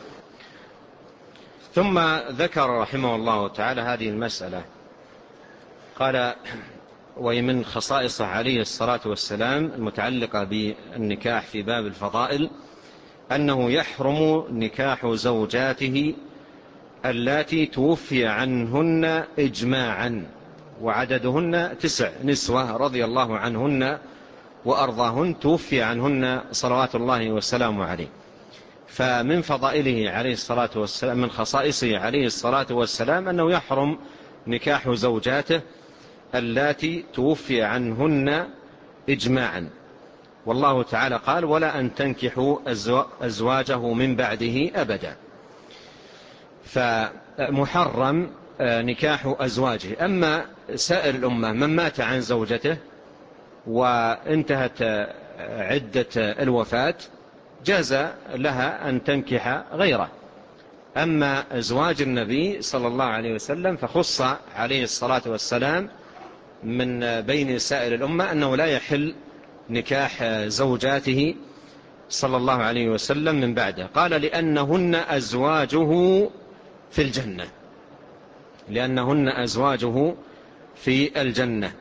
ثم ذكر رحمه الله تعالى هذه المسألة، قال: ومن خصائصه عليه الصلاة والسلام المتعلقة بالنكاح في باب الفضائل أنه يحرم نكاح زوجاته اللاتي توفي عنهن إجماعا، وعددهن 9 نسوة رضي الله عنهن وأرضاهن توفي عنهن صلوات الله وسلامه عليه. فمن فضائله عليه الصلاة والسلام، من خصائصه عليه الصلاة والسلام، أنه يحرم نكاح زوجاته اللاتي توفي عنهن إجماعا. والله تعالى قال: ولا أن تنكحوا أزواجه من بعده أبدا. فمحرم نكاح أزواجه. أما سائر الأمة من مات عن زوجته وانتهت عدة الوفاة جاز لها أن تنكح غيره. أما أزواج النبي صلى الله عليه وسلم فخص عليه الصلاة والسلام من بين سائر الأمة أنه لا يحل نكاح زوجاته صلى الله عليه وسلم من بعده. قال: لأنهن أزواجه في الجنة، لأنهن أزواجه في الجنة.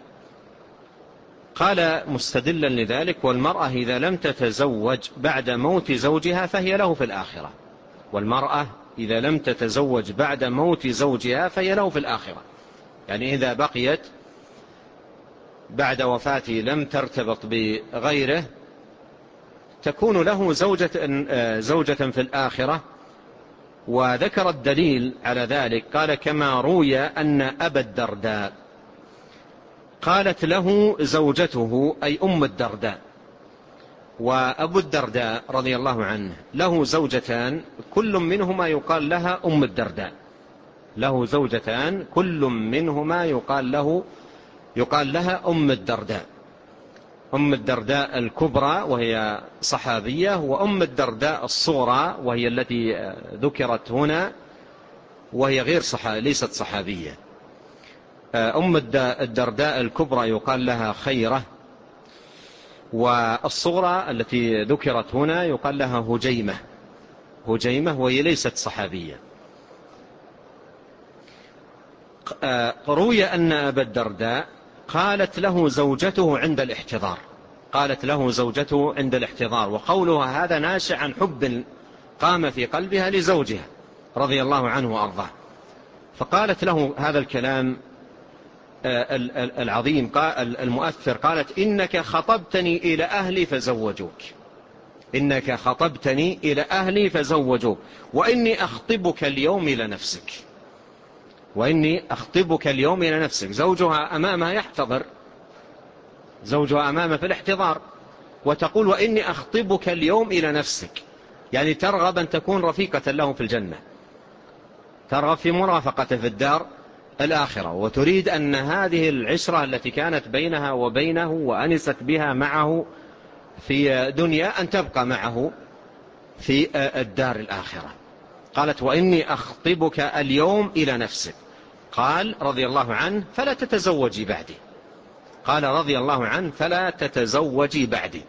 قال مستدلا لذلك: والمرأة إذا لم تتزوج بعد موت زوجها فهي له في الآخرة. والمرأة إذا لم تتزوج بعد موت زوجها فهي له في الآخرة، يعني إذا بقيت بعد وفاته لم ترتبط بغيره تكون له زوجة في الآخرة. وذكر الدليل على ذلك، قال: كما روي أن أبا الدرداء قالت له زوجته، أي أم الدرداء. وأبو الدرداء رضي الله عنه له زوجتان كل منهما يقال لها أم الدرداء، له زوجتان كل منهما يقال لها أم الدرداء. أم الدرداء الكبرى وهي صحابية، وأم الدرداء الصغرى وهي التي ذكرت هنا وهي ليست صحابية. أم الدرداء الكبرى يقال لها خيرة، والصغرى التي ذكرت هنا يقال لها هجيمة وهي ليست صحابية. روي أن أبا الدرداء قالت له زوجته عند الاحتضار، وقولها هذا ناشئ عن حب قام في قلبها لزوجها رضي الله عنه وأرضاه. فقالت له هذا الكلام العظيم المؤثر، قالت: إنك خطبتني إلى أهلي فزوجوك. إنك خطبتني إلى أهلي فزوجوك وإني أخطبك اليوم إلى نفسك. وإني أخطبك اليوم إلى نفسك. زوجها أمامها يحتضر، زوجها أمامها في الاحتضار، وتقول وإني أخطبك اليوم إلى نفسك، يعني ترغب أن تكون رفيقة له في الجنة، ترغب في مرافقته في الدار الآخرة، وتريد أن هذه العشرة التي كانت بينها وبينه وأنست بها معه في دنيا أن تبقى معه في الدار الآخرة. قالت وإني أخطبك اليوم إلى نفسك. قال رضي الله عنه فلا تتزوجي بعدي. قال رضي الله عنه فلا تتزوجي بعدي.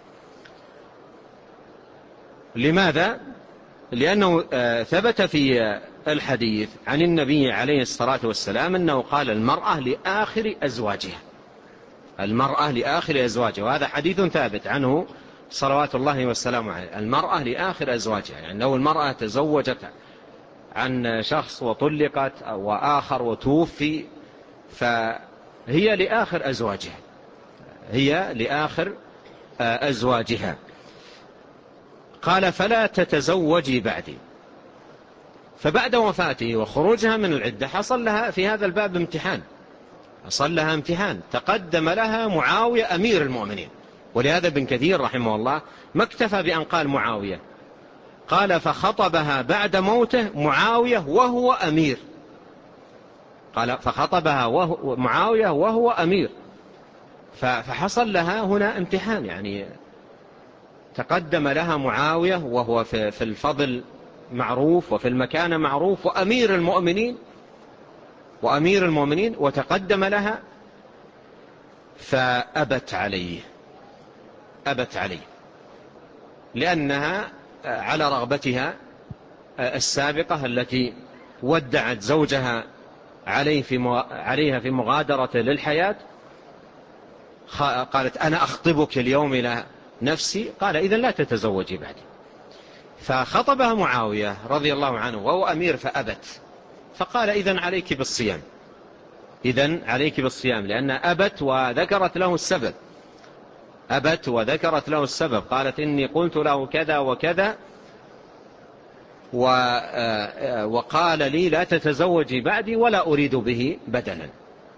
لماذا؟ لأنه ثبت في الحديث عن النبي عليه الصلاة والسلام أنه قال المرأة لآخر أزواجها، المرأة لآخر أزواجها، وهذا حديث ثابت عنه صلوات الله والسلام عليه. المرأة لآخر أزواجها، يعني لو المرأة تزوجت عن شخص وطلقت وآخر وتوفي فهي لآخر أزواجها، هي لآخر أزواجها. قال فلا تتزوجي بعدي. فبعد وفاته وخروجها من العدة حصل لها في هذا الباب امتحان، حصل لها امتحان. تقدم لها معاوية أمير المؤمنين، ولهذا ابن كثير رحمه الله ما اكتفى بأن قال معاوية، قال فخطبها بعد موته معاوية وهو أمير. قال فخطبها معاوية وهو أمير، فحصل لها هنا امتحان، يعني تقدم لها معاوية وهو في الفضل معروف وفي المكانة معروف وأمير المؤمنين وتقدم لها فأبت عليه، أبت عليه لأنها على رغبتها السابقة التي ودعت زوجها عليها في مغادرة للحياة. قالت أنا أخطبك اليوم إلى نفسي. قال إذن لا تتزوجي بعدي. فخطبها معاوية رضي الله عنه وهو أمير فأبت. فقال إذن عليك بالصيام، إذن عليك بالصيام، لأن أبت وذكرت له السبب، أبت وذكرت له السبب. قالت إني قلت له كذا وكذا وقال لي لا تتزوجي بعدي ولا أريد به بدلا.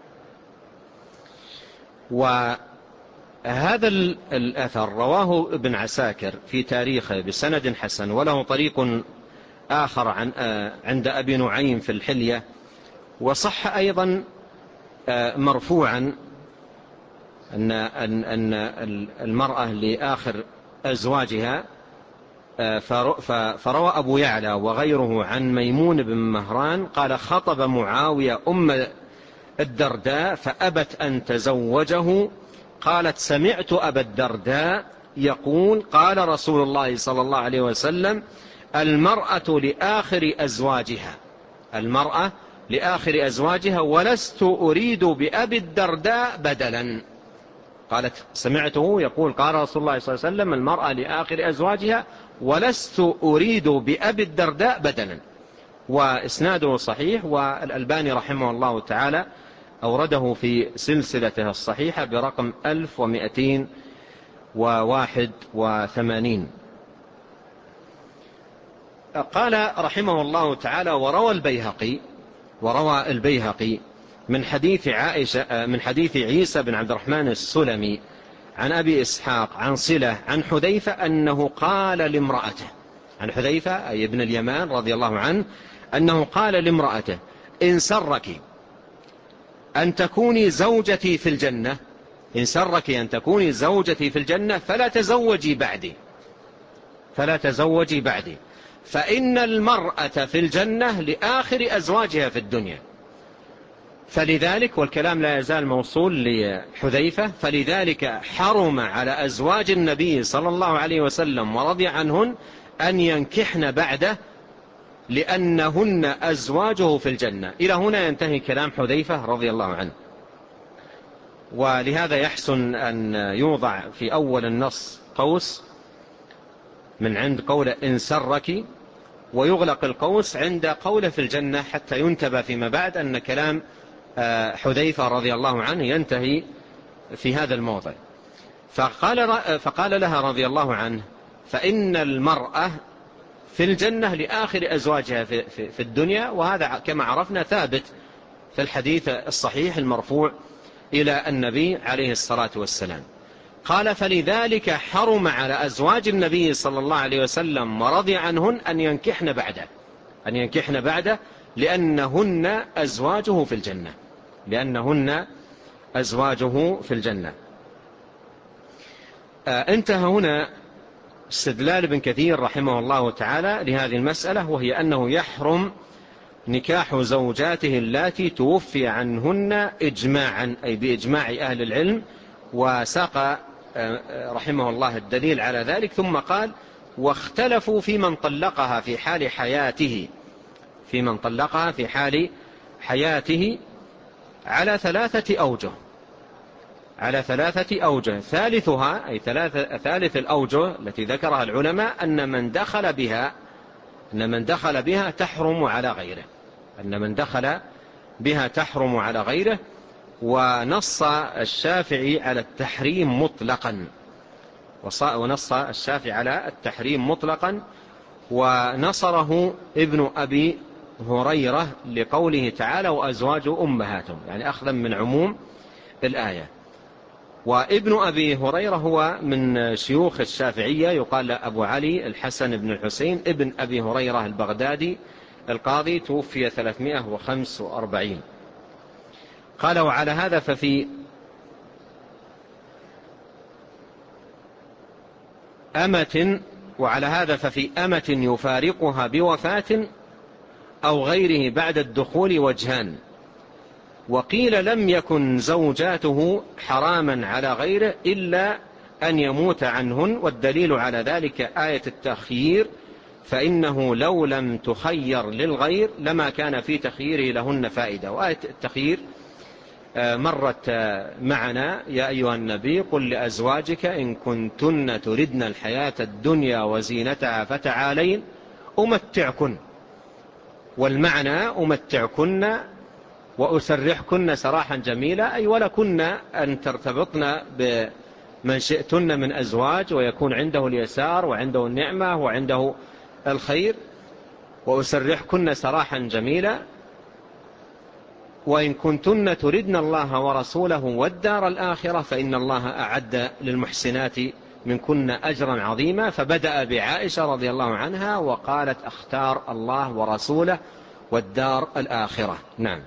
وهذا الأثر رواه ابن عساكر في تاريخه بسند حسن، وله طريق آخر عند أبي نعيم في الحلية، وصح أيضا مرفوعا أن المرأة لآخر أزواجها. فروى أبو يعلى وغيره عن ميمون بن مهران قال خطب معاوية أم الدرداء فأبت أن تزوجه. قالت سمعت أبا الدرداء يقول قال رسول الله صلى الله عليه وسلم المرأة لآخر أزواجها، المرأة لآخر أزواجها ولست أريد بأبي الدرداء بدلا. قالت سمعته يقول قال رسول الله صلى الله عليه وسلم المرأة لآخر أزواجها ولست أريد بأبي الدرداء بدلا. وإسناده صحيح، والألباني رحمه الله تعالى أورده في سلسلته الصحيحة برقم 1281. قال رحمه الله تعالى وروى البيهقي من حديث عيسى بن عبد الرحمن السلمي عن أبي إسحاق عن صلة عن حذيفة أنه قال لامرأته، عن حذيفة أي ابن اليمان رضي الله عنه أنه قال لامرأته إن سرك أن تكوني زوجتي في الجنة، إن سرك أن تكوني زوجتي في الجنة فلا تزوجي بعدي فإن المرأة في الجنة لآخر أزواجها في الدنيا. فلذلك، والكلام لا يزال موصول لحذيفة، فلذلك حرم على أزواج النبي صلى الله عليه وسلم ورضي عنهن أن ينكحن بعده لأنهن أزواجه في الجنة. إلى هنا ينتهي كلام حذيفة رضي الله عنه. ولهذا يحسن أن يوضع في أول النص قوس من عند قوله إن سرك، ويغلق القوس عند قوله في الجنة، حتى ينتبه فيما بعد أن كلام حذيفة رضي الله عنه ينتهي في هذا الموضع. فقال لها رضي الله عنه فإن المرأة في الجنة لآخر أزواجها في الدنيا، وهذا كما عرفنا ثابت في الحديث الصحيح المرفوع إلى النبي عليه الصلاة والسلام. قال: فلذلك حرم على أزواج النبي صلى الله عليه وسلم ورضي عنهن أن ينكحن بعده لأنهن أزواجه في الجنة. انتهى هنا استدلال ابن كثير رحمه الله تعالى لهذه المسألة، وهي أنه يحرم نكاح زوجاته اللاتي توفي عنهن إجماعا، أي بإجماع أهل العلم. وساق رحمه الله الدليل على ذلك، ثم قال: واختلفوا في من طلقها في حال حياته على 3 أوجه. ثالثها، أي ثالث الأوجه التي ذكرها العلماء، أن من دخل بها تحرم على غيره، ونص الشافعي على التحريم مطلقا، ونصره ابن أبي هريرة لقوله تعالى: وأزواج أمهاتهم، يعني أخذا من عموم الآية. وابن أبي هريرة هو من شيوخ الشافعية، يقال أبو علي الحسن بن الحسين ابن أبي هريرة البغدادي القاضي، توفي 345. قال: وعلى هذا ففي أمة يفارقها بوفاة أو غيره بعد الدخول وجهان. وقيل: لم يكن زوجاته حراما على غيره إلا أن يموت عنهن، والدليل على ذلك آية التخيير: فإنه لو لم تخير للغير لما كان في تخييره لهن فائدة. وآية التخيير مرت معنا: يا أيها النبي قل لأزواجك إن كنتن تردن الحياة الدنيا وزينتها فتعالين أمتعكن. والمعنى أمتعكن وأسرحكن سراحا جميلا، أي ولكن أن ترتبطن بمن شئتن من أزواج، ويكون عنده اليسار وعنده النعمة وعنده الخير، وأسرحكن سراحا جميلا. وإن كنتن تردن الله ورسوله والدار الآخرة فإن الله أعد للمحسنات منكن أجرا عظيما. فبدأ بعائشة رضي الله عنها وقالت: أختار الله ورسوله والدار الآخرة. نعم.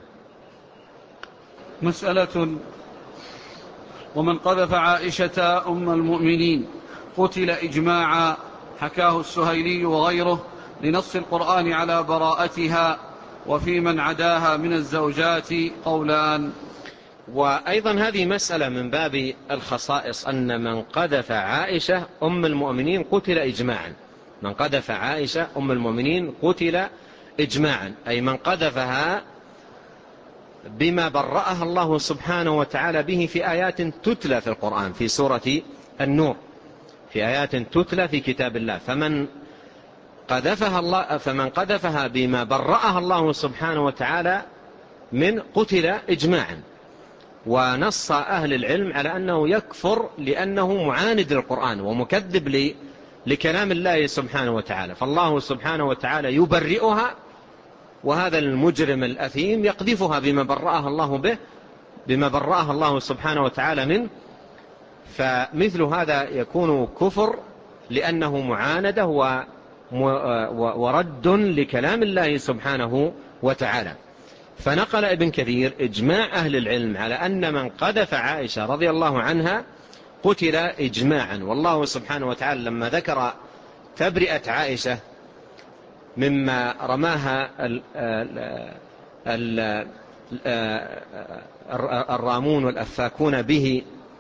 مسألة: ومن قذف عائشة أم المؤمنين قتل إجماعا، حكاه السهيلي وغيره لنص القرآن على براءتها، وفي من عداها من الزوجات قولان. وأيضا هذه مسألة من باب الخصائص، أن من قذف عائشة أم المؤمنين قتل إجماعا. من قذف عائشة أم المؤمنين قتل إجماعا، أي من قذفها بما برأها الله سبحانه وتعالى به في آيات تتلى في القرآن، في سورة النور، في آيات تتلى في كتاب الله. فمن قذفها بما برأها الله سبحانه وتعالى من قتل إجماعا. ونص أهل العلم على أنه يكفر لأنه معاند للقرآن ومكذب لكلام الله سبحانه وتعالى، فالله سبحانه وتعالى يبرئها، وهذا المجرم الأثيم يقذفها بما برأها الله به، بما برأها الله سبحانه وتعالى منه. فمثل هذا يكون كفر لأنه معاندة ورد لكلام الله سبحانه وتعالى. فنقل ابن كثير إجماع أهل العلم على أن من قذف عائشة رضي الله عنها قتل إجماعا. والله سبحانه وتعالى لما ذكر تبرئة عائشة مما رماها الرامون والأفاكون به،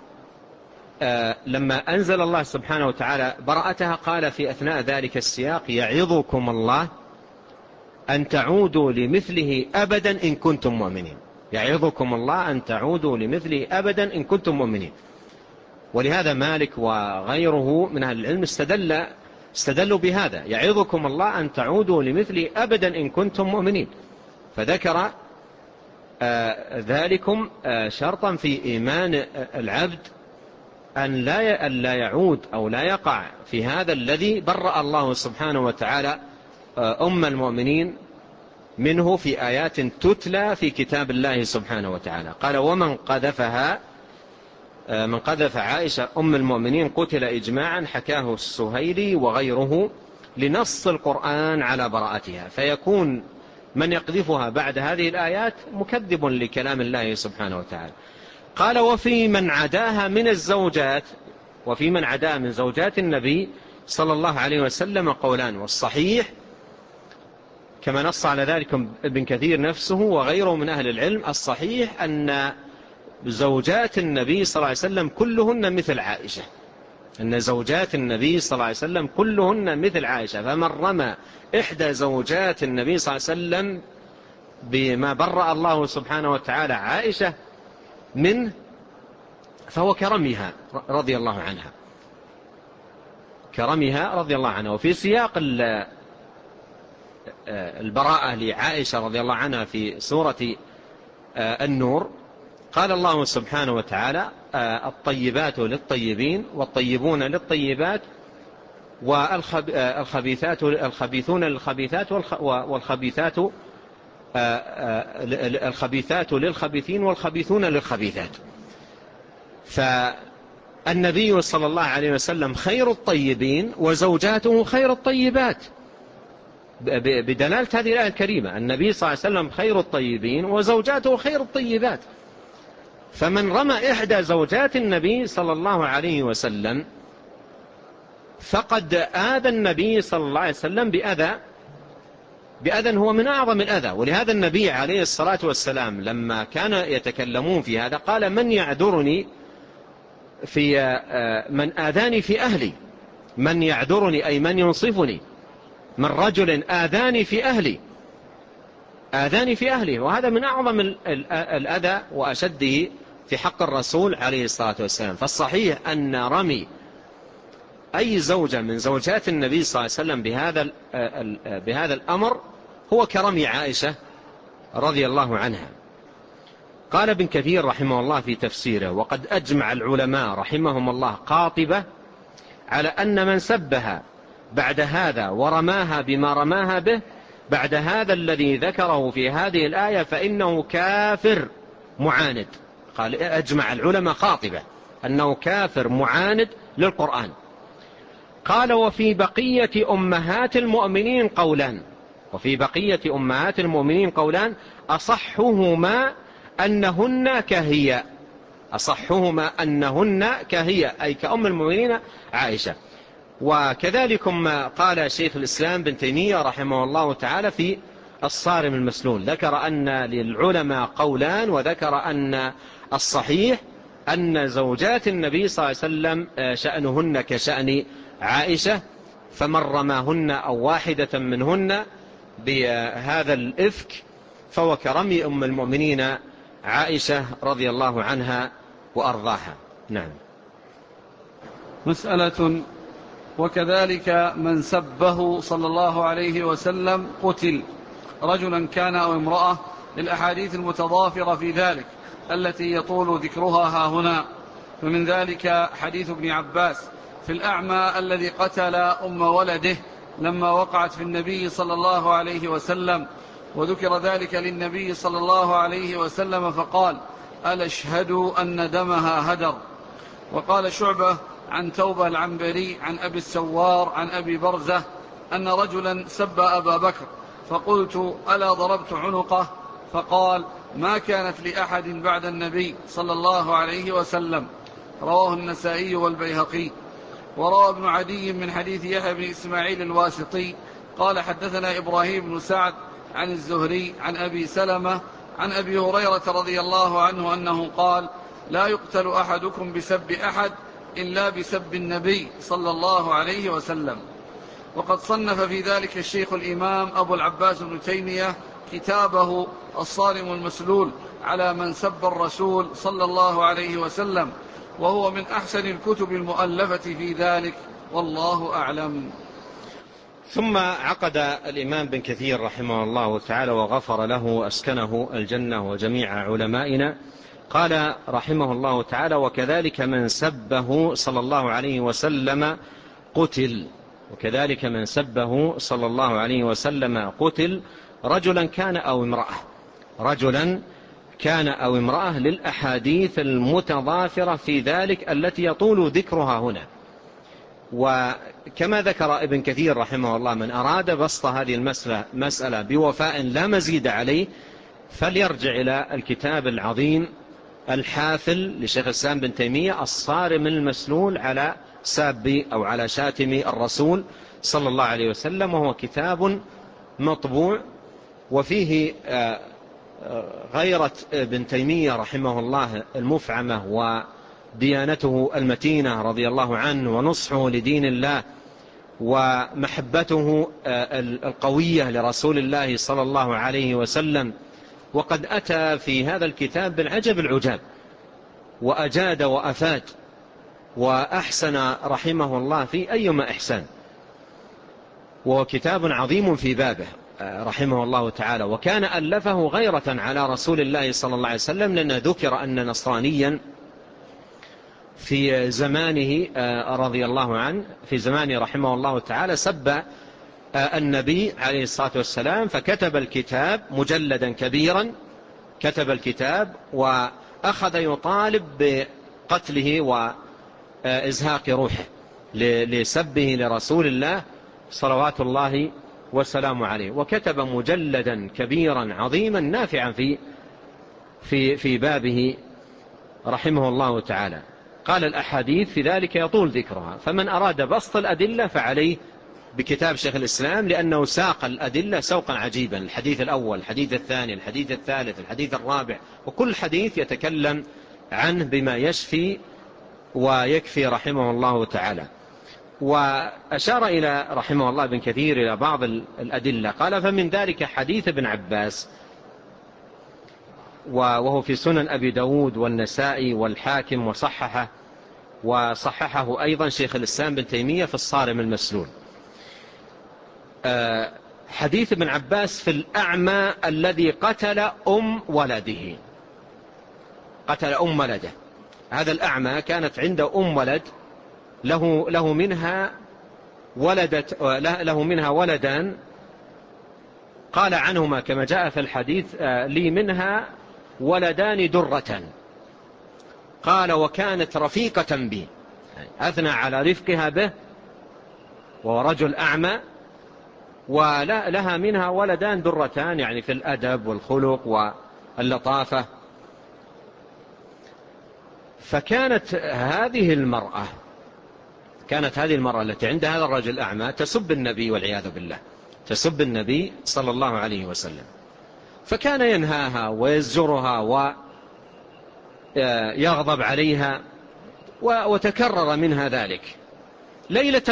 لما أنزل الله سبحانه وتعالى براءتها قال في أثناء ذلك السياق: يعظكم الله أن تعودوا لمثله أبدا إن كنتم مؤمنين. يعظكم الله أن تعودوا لمثله أبدا إن كنتم مؤمنين. ولهذا مالك وغيره من أهل العلم استدلوا بهذا: يعظكم الله أن تعودوا لمثله أبدا إن كنتم مؤمنين. فذكر ذلكم شرطا في إيمان العبد أن لا يعود أو لا يقع في هذا الذي برأ الله سبحانه وتعالى أم المؤمنين منه في آيات تتلى في كتاب الله سبحانه وتعالى. قال: ومن قذف عائشة أم المؤمنين قتل إجماعا، حكاه السهيلي وغيره لنص القرآن على براءتها. فيكون من يقذفها بعد هذه الآيات مكذب لكلام الله سبحانه وتعالى. قال: وفي من عداها من الزوجات، وفي من عداها من زوجات النبي صلى الله عليه وسلم قولان، والصحيح كما نص على ذلك ابن كثير نفسه وغيره من أهل العلم، الصحيح أن زوجات النبي صلى الله عليه وسلم كلهن مثل عائشة، أن زوجات النبي صلى الله عليه وسلم كلهن مثل عائشة. فمن رمى إحدى زوجات النبي صلى الله عليه وسلم بما برأ الله سبحانه وتعالى عائشة منه فهو كرمها رضي الله عنها، كرمها رضي الله عنها. وفي سياق البراءة لعائشة رضي الله عنها في سورة النور قال الله سبحانه وتعالى: الطيبات للطيبين والطيبون للطيبات والخبيثون للخبيثات الخبيثات للخبيثين والخبيثون للخبيثات. فالنبي صلى الله عليه وسلم خير الطيبين وزوجاته خير الطيبات، بدلالة هذه الآية الكريمة. النبي صلى الله عليه وسلم خير الطيبين وزوجاته خير الطيبات. فمن رمى إحدى زوجات النبي صلى الله عليه وسلم فقد آذى النبي صلى الله عليه وسلم بأذى هو من أعظم الأذى. ولهذا النبي عليه الصلاة والسلام لما كان يتكلمون في هذا قال: من يعذرني في من آذاني في أهلي، من يعذرني أي من ينصفني من رجل آذاني في أهلي، وهذا من أعظم الأذى وأشده في حق الرسول عليه الصلاة والسلام. فالصحيح أن رمي أي زوجة من زوجات النبي صلى الله عليه وسلم بهذا الأمر هو كرمي عائشة رضي الله عنها. قال ابن كثير رحمه الله في تفسيره: وقد أجمع العلماء رحمهم الله قاطبة على أن من سبها بعد هذا ورماها بما رماها به بعد هذا الذي ذكره في هذه الآية فإنه كافر معاند. قال: أجمع العلماء قاطبة أنه كافر معاند للقرآن. قال: وفي بقية أمهات المؤمنين قولان، أصحهما أنهن كهي أي كأم المؤمنين عائشة. وكذلك قال شيخ الإسلام بن تيمية رحمه الله تعالى في الصارم المسلول، ذكر أن للعلماء قولان، وذكر أن الصحيح أن زوجات النبي صلى الله عليه وسلم شأنهن كشأن عائشة، فمن رماهن أو واحدة منهن بهذا الإفك فهو كرمي أم المؤمنين عائشة رضي الله عنها وأرضاها. نعم. مسألة: وكذلك من سبه صلى الله عليه وسلم قتل، رجلا كان أو امرأة، للأحاديث المتضافرة في ذلك التي يطول ذكرها ها هنا. فمن ذلك حديث ابن عباس في الأعمى الذي قتل أم ولده لما وقعت في النبي صلى الله عليه وسلم، وذكر ذلك للنبي صلى الله عليه وسلم فقال: ألا اشهدوا أن دمها هدر. وقال شعبة عن توبة العنبري عن أبي السوار عن أبي برزة أن رجلا سب أبا بكر، فقلت: ألا ضربت عنقه؟ فقال: ما كانت لأحد بعد النبي صلى الله عليه وسلم. رواه النسائي والبيهقي. وروى ابن عدي من حديث يحيى بن إسماعيل الواسطي قال: حدثنا إبراهيم بن سعد عن الزهري عن أبي سلمة عن أبي هريرة رضي الله عنه أنه قال: لا يقتل أحدكم بسب أحد إلا بسب النبي صلى الله عليه وسلم. وقد صنف في ذلك الشيخ الإمام أبو العباس بن تيمية كتابه الصارم المسلول على من سب الرسول صلى الله عليه وسلم، وهو من أحسن الكتب المؤلفة في ذلك، والله أعلم. ثم عقد الإمام بن كثير رحمه الله تعالى وغفر له أسكنه الجنة وجميع علمائنا قال رحمه الله تعالى: وكذلك من سبه صلى الله عليه وسلم قتل. وكذلك من سبه صلى الله عليه وسلم قتل، رجلا كان أو امرأة، رجلا كان أو امرأة، للأحاديث المتضافرة في ذلك التي يطول ذكرها هنا. وكما ذكر ابن كثير رحمه الله: من أراد بسط هذه المسألة بوفاء لا مزيد عليه فليرجع إلى الكتاب العظيم الحافل لشيخ الإسلام بن تيمية، الصارم المسلول على ساب أو على شاتم الرسول صلى الله عليه وسلم، وهو كتاب مطبوع وفيه غيرة ابن تيمية رحمه الله المفعمة، وديانته المتينة رضي الله عنه، ونصحه لدين الله، ومحبته القوية لرسول الله صلى الله عليه وسلم. وقد أتى في هذا الكتاب بالعجب العجاب، وأجاد وأفاد وأحسن رحمه الله في أيما إحسان، وهو كتاب عظيم في بابه رحمه الله تعالى. وكان ألفه غيرة على رسول الله صلى الله عليه وسلم، لأن ذكر أن نصرانيا في زمانه رضي الله عنه، في زمانه رحمه الله تعالى، سب النبي عليه الصلاة والسلام، فكتب الكتاب مجلدا كبيرا، كتب الكتاب وأخذ يطالب بقتله وإزهاق روحه لسبه لرسول الله صلوات الله والسلام عليه. وكتب مجلدا كبيرا عظيما نافعا في بابه رحمه الله تعالى. قال: الأحاديث في ذلك يطول ذكرها، فمن أراد بسط الأدلة فعليه بكتاب شيخ الإسلام، لأنه ساق الأدلة سوقا عجيبا: الحديث الأول، الحديث الثاني، الحديث الثالث، الحديث الرابع، وكل حديث يتكلم عنه بما يشفي ويكفي رحمه الله تعالى. وأشار إلى رحمه الله ابن كثير إلى بعض الأدلة، قال: فمن ذلك حديث ابن عباس، وهو في سنن أبي داود والنسائي والحاكم، وصححه أيضا شيخ الإسلام بن تيمية في الصارم المسلول. حديث ابن عباس في الأعمى الذي قتل ولده، قتل ولده. هذا الأعمى كانت عنده ولد، له منها ولدان، قال عنهما كما جاء في الحديث: لي منها ولدان درة. قال: وكانت رفيقة بي، أثنى على رفقها به، وهو رجل أعمى، ولها منها ولدان درتان، يعني في الأدب والخلق واللطافة. فكانت هذه المرأة التي عند هذا الرجل الأعمى تسب النبي والعياذ بالله، تسب النبي صلى الله عليه وسلم، فكان ينهاها ويزجرها ويغضب عليها، وتكرر منها ذلك. ليلة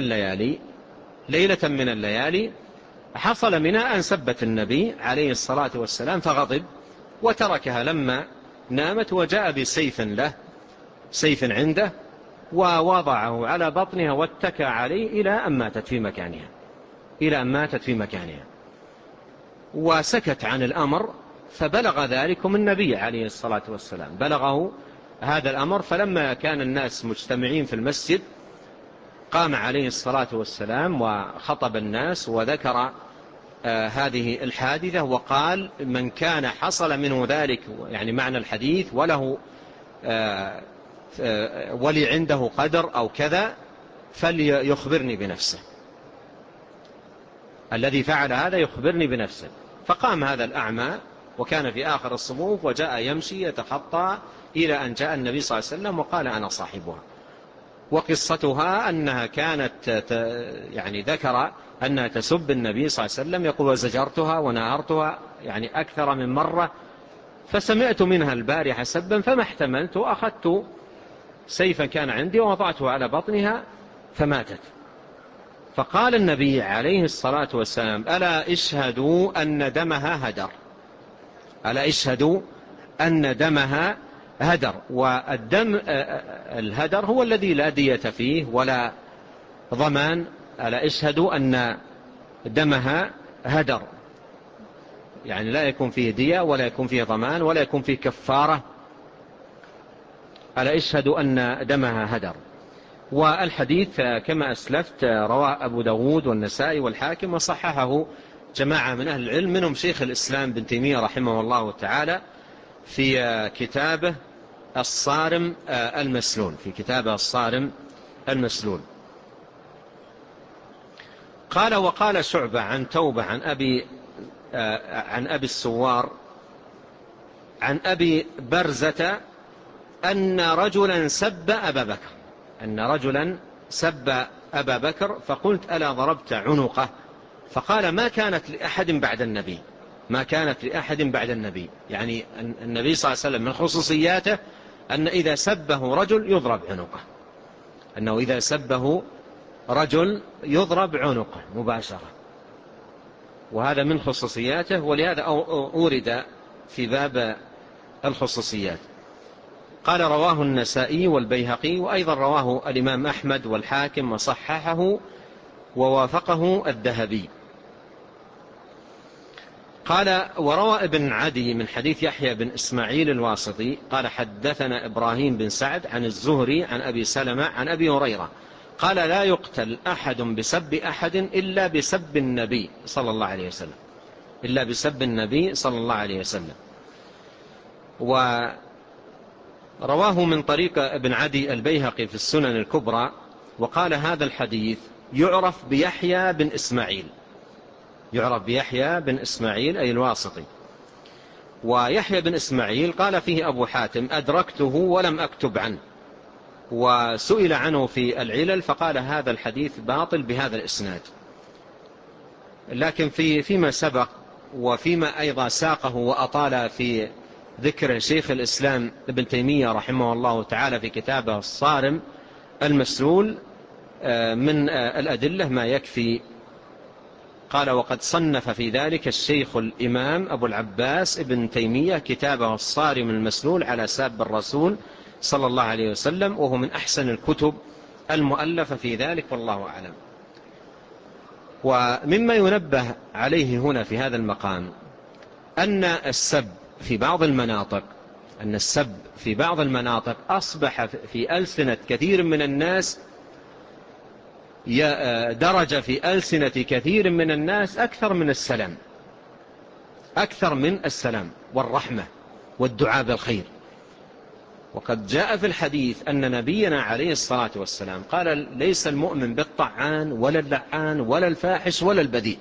من الليالي حصل منها أن سبت النبي عليه الصلاة والسلام، فغضب وتركها لما نامت، وجاء بسيف له، سيف عنده، ووضعه على بطنها واتكى عليه إلى أن ماتت في مكانها، وسكت عن الأمر. فبلغ ذلكم النبي عليه الصلاة والسلام، بلغه هذا الأمر. فلما كان الناس مجتمعين في المسجد قام عليه الصلاة والسلام وخطب الناس، وذكر هذه الحادثة، وقال: من كان حصل منه ذلك، يعني معنى الحديث، وله ولي عنده قدر أو كذا، فليخبرني بنفسه، الذي فعل هذا يخبرني بنفسه. فقام هذا الأعمى وكان في آخر الصفوف، وجاء يمشي يتخطى إلى أن جاء النبي صلى الله عليه وسلم وقال: أنا صاحبها. وقصتها أنها كانت يعني ذكر أنها تسب النبي صلى الله عليه وسلم، يقول: وزجرتها ونهرتها يعني أكثر من مرة، فسمعت منها البارحة سبا فما احتملت، وأخذت سيفا كان عندي ووضعته على بطنها فماتت. فقال النبي عليه الصلاة والسلام: ألا اشهدوا أن دمها هدر، ألا اشهدوا أن دمها هدر. والدم الهدر هو الذي لا دية فيه ولا ضمان. ألا اشهدوا أن دمها هدر، يعني لا يكون فيه دية ولا يكون فيه ضمان ولا يكون فيه كفارة ألا اشهد أن دمها هدر. والحديث كما أسلفت رواه أبو داود والنسائي والحاكم وصححه جماعة من أهل العلم، منهم شيخ الإسلام ابن تيمية رحمه الله تعالى في كتابه الصارم المسلول، في كتابه الصارم المسلول. قال: وقال شعبة عن توبة عن أبي السوار عن أبي برزة أن رجلا سب أبا بكر، أن رجلا سب أبا بكر، فقلت: ألا ضربت عنقه؟ فقال: ما كانت لأحد بعد النبي، ما كانت لأحد بعد النبي. يعني النبي صلى الله عليه وسلم من خصوصياته أن إذا سبه رجل يضرب عنقه، أنه إذا سبه رجل يضرب عنقه مباشرة، وهذا من خصوصياته، ولهذا أورد في باب الخصوصيات. قال: رواه النسائي والبيهقي، وأيضا رواه الإمام أحمد والحاكم وصححه ووافقه الذهبي. قال: وروى ابن عدي من حديث يحيى بن إسماعيل الواسطي قال: حدثنا إبراهيم بن سعد عن الزهري عن أبي سلمة عن أبي هريرة قال: لا يقتل أحد بسب أحد إلا بسب النبي صلى الله عليه وسلم، إلا بسب النبي صلى الله عليه وسلم. ورواه من طريق ابن عدي البيهقي في السنن الكبرى، وقال: هذا الحديث يعرف بيحيى بن إسماعيل، يعرف بيحيى بن إسماعيل أي الواسطي. ويحيى بن إسماعيل قال فيه أبو حاتم: أدركته ولم أكتب عنه، وسئل عنه في العلل فقال: هذا الحديث باطل بهذا الإسناد. لكن فيما سبق وفيما أيضا ساقه وأطال في ذكر شيخ الإسلام ابن تيمية رحمه الله تعالى في كتابه الصارم المسلول من الأدلة ما يكفي. قال: وقد صنف في ذلك الشيخ الإمام أبو العباس ابن تيمية كتابه الصارم المسلول على ساب الرسول صلى الله عليه وسلم، وهو من أحسن الكتب المؤلفة في ذلك، والله أعلم. ومما ينبه عليه هنا في هذا المقام أن السب في بعض المناطق، أن السب في بعض المناطق أصبح في ألسنة كثير من الناس، درج في ألسنة كثير من الناس أكثر من السلام، أكثر من السلام والرحمة والدعاء بالخير. وقد جاء في الحديث أن نبينا عليه الصلاة والسلام قال: ليس المؤمن بالطعان ولا اللعان ولا الفاحش ولا البذيء.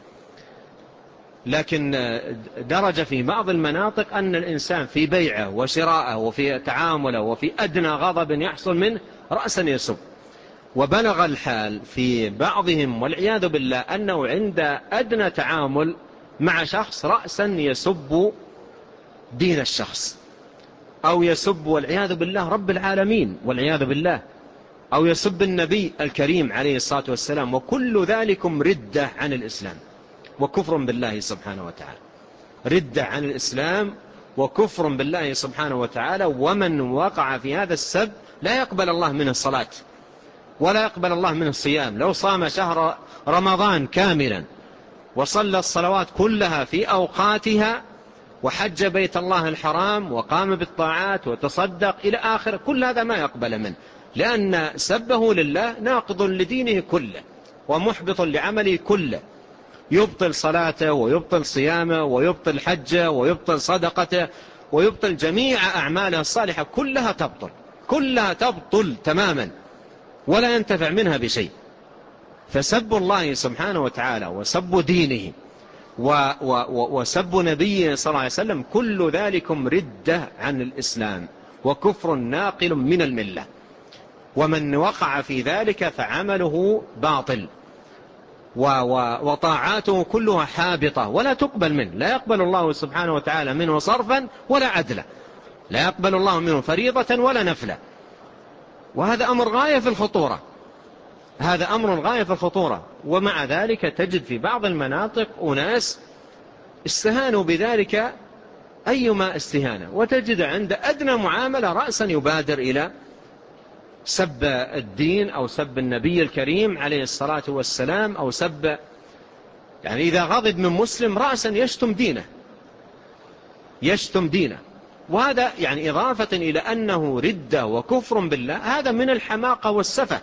لكن درج في بعض المناطق أن الإنسان في بيعه وشراءه وفي تعامله وفي أدنى غضب يحصل منه رأسا يسب. وبلغ الحال في بعضهم والعياذ بالله أنه عند أدنى تعامل مع شخص رأسا يسب دين الشخص، أو يسب والعياذ بالله رب العالمين والعياذ بالله، أو يسب النبي الكريم عليه الصلاة والسلام. وكل ذلكم ردة عن الإسلام وكفر بالله سبحانه وتعالى، ردة عن الإسلام وكفر بالله سبحانه وتعالى. ومن وقع في هذا السب لا يقبل الله منه الصلاة ولا يقبل الله منه الصيام. لو صام شهر رمضان كاملا وصلى الصلوات كلها في أوقاتها وحج بيت الله الحرام وقام بالطاعات وتصدق إلى آخر، كل هذا ما يقبل منه، لأن سبه لله ناقض لدينه كله ومحبط لعمله كله، يبطل صلاته ويبطل صيامه ويبطل حجه ويبطل صدقته ويبطل جميع أعماله الصالحة، كلها تبطل، كلها تبطل تماما ولا ينتفع منها بشيء. فسب الله سبحانه وتعالى وسب دينه وسب نبيه صلى الله عليه وسلم كل ذلكم ردة عن الإسلام وكفر ناقل من الملة. ومن وقع في ذلك فعمله باطل وطاعاته كلها حابطة ولا تقبل منه، لا يقبل الله سبحانه وتعالى منه صرفا ولا عدلا، لا يقبل الله منه فريضة ولا نفلة. وهذا أمر غاية في الخطورة، هذا أمر غاية في الخطورة. ومع ذلك تجد في بعض المناطق أناس استهانوا بذلك أيما استهانة، وتجد عند أدنى معاملة رأسا يبادر إلى سب الدين أو سب النبي الكريم عليه الصلاة والسلام، أو سب، يعني إذا غضب من مسلم رأسا يشتم دينه، يشتم دينه وهذا يعني إضافة إلى أنه ردة وكفر بالله، هذا من الحماقة والسفة.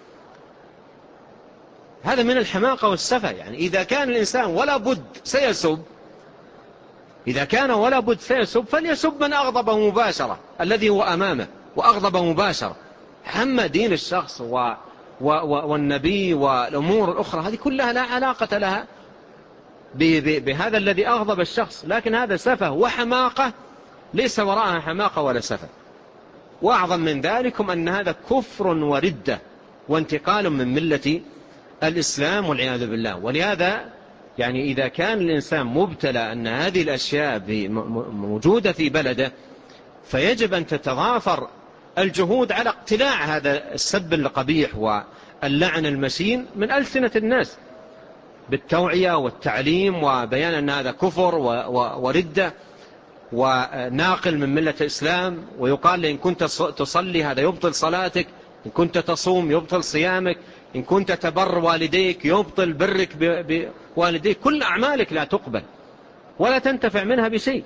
هذا من الحماقة والسفة. يعني إذا كان الإنسان ولا بد سيسب، إذا كان ولا بد سيسب فليسب من أغضب مباشرة، الذي هو أمامه وأغضب مباشرة. أما دين الشخص والنبي والأمور الأخرى هذه كلها لا علاقة لها بهذا الذي أغضب الشخص، لكن هذا سفة وحماقة ليس وراءها حماقة ولا سفة. وأعظم من ذلكم أن هذا كفر وردة وانتقال من ملة الإسلام والعياذ بالله. ولهذا يعني إذا كان الإنسان مبتلى أن هذه الأشياء موجودة في بلده، فيجب أن تتضافر الجهود على اقتلاع هذا السب القبيح واللعن المشين من ألسنة الناس، بالتوعية والتعليم وبيان أن هذا كفر وردة وناقل من ملة الإسلام. ويقال لي إن كنت تصلي هذا يبطل صلاتك، إن كنت تصوم يبطل صيامك، إن كنت تبر والديك يبطل برك بوالديك، كل أعمالك لا تقبل ولا تنتفع منها بشيء.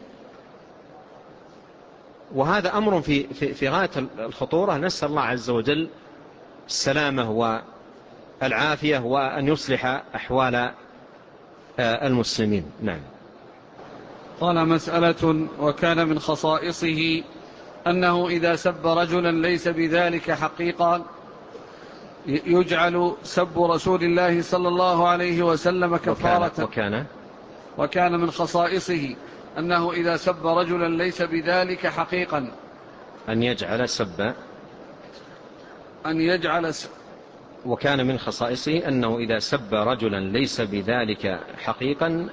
وهذا أمر في غاية الخطورة. نسأل الله عز وجل السلامة والعافية وأن يصلح أحوال المسلمين. نعم. قال: مسألة: وكان من خصائصه أنه إذا سب رجلا ليس بذلك حقيقا يجعل سب رسول الله صلى الله عليه وسلم كفارة. وكان من خصائصه أنه إذا سب رجلا ليس بذلك حقيقا وكان من خصائصه أنه إذا سب رجلا ليس بذلك حقيقا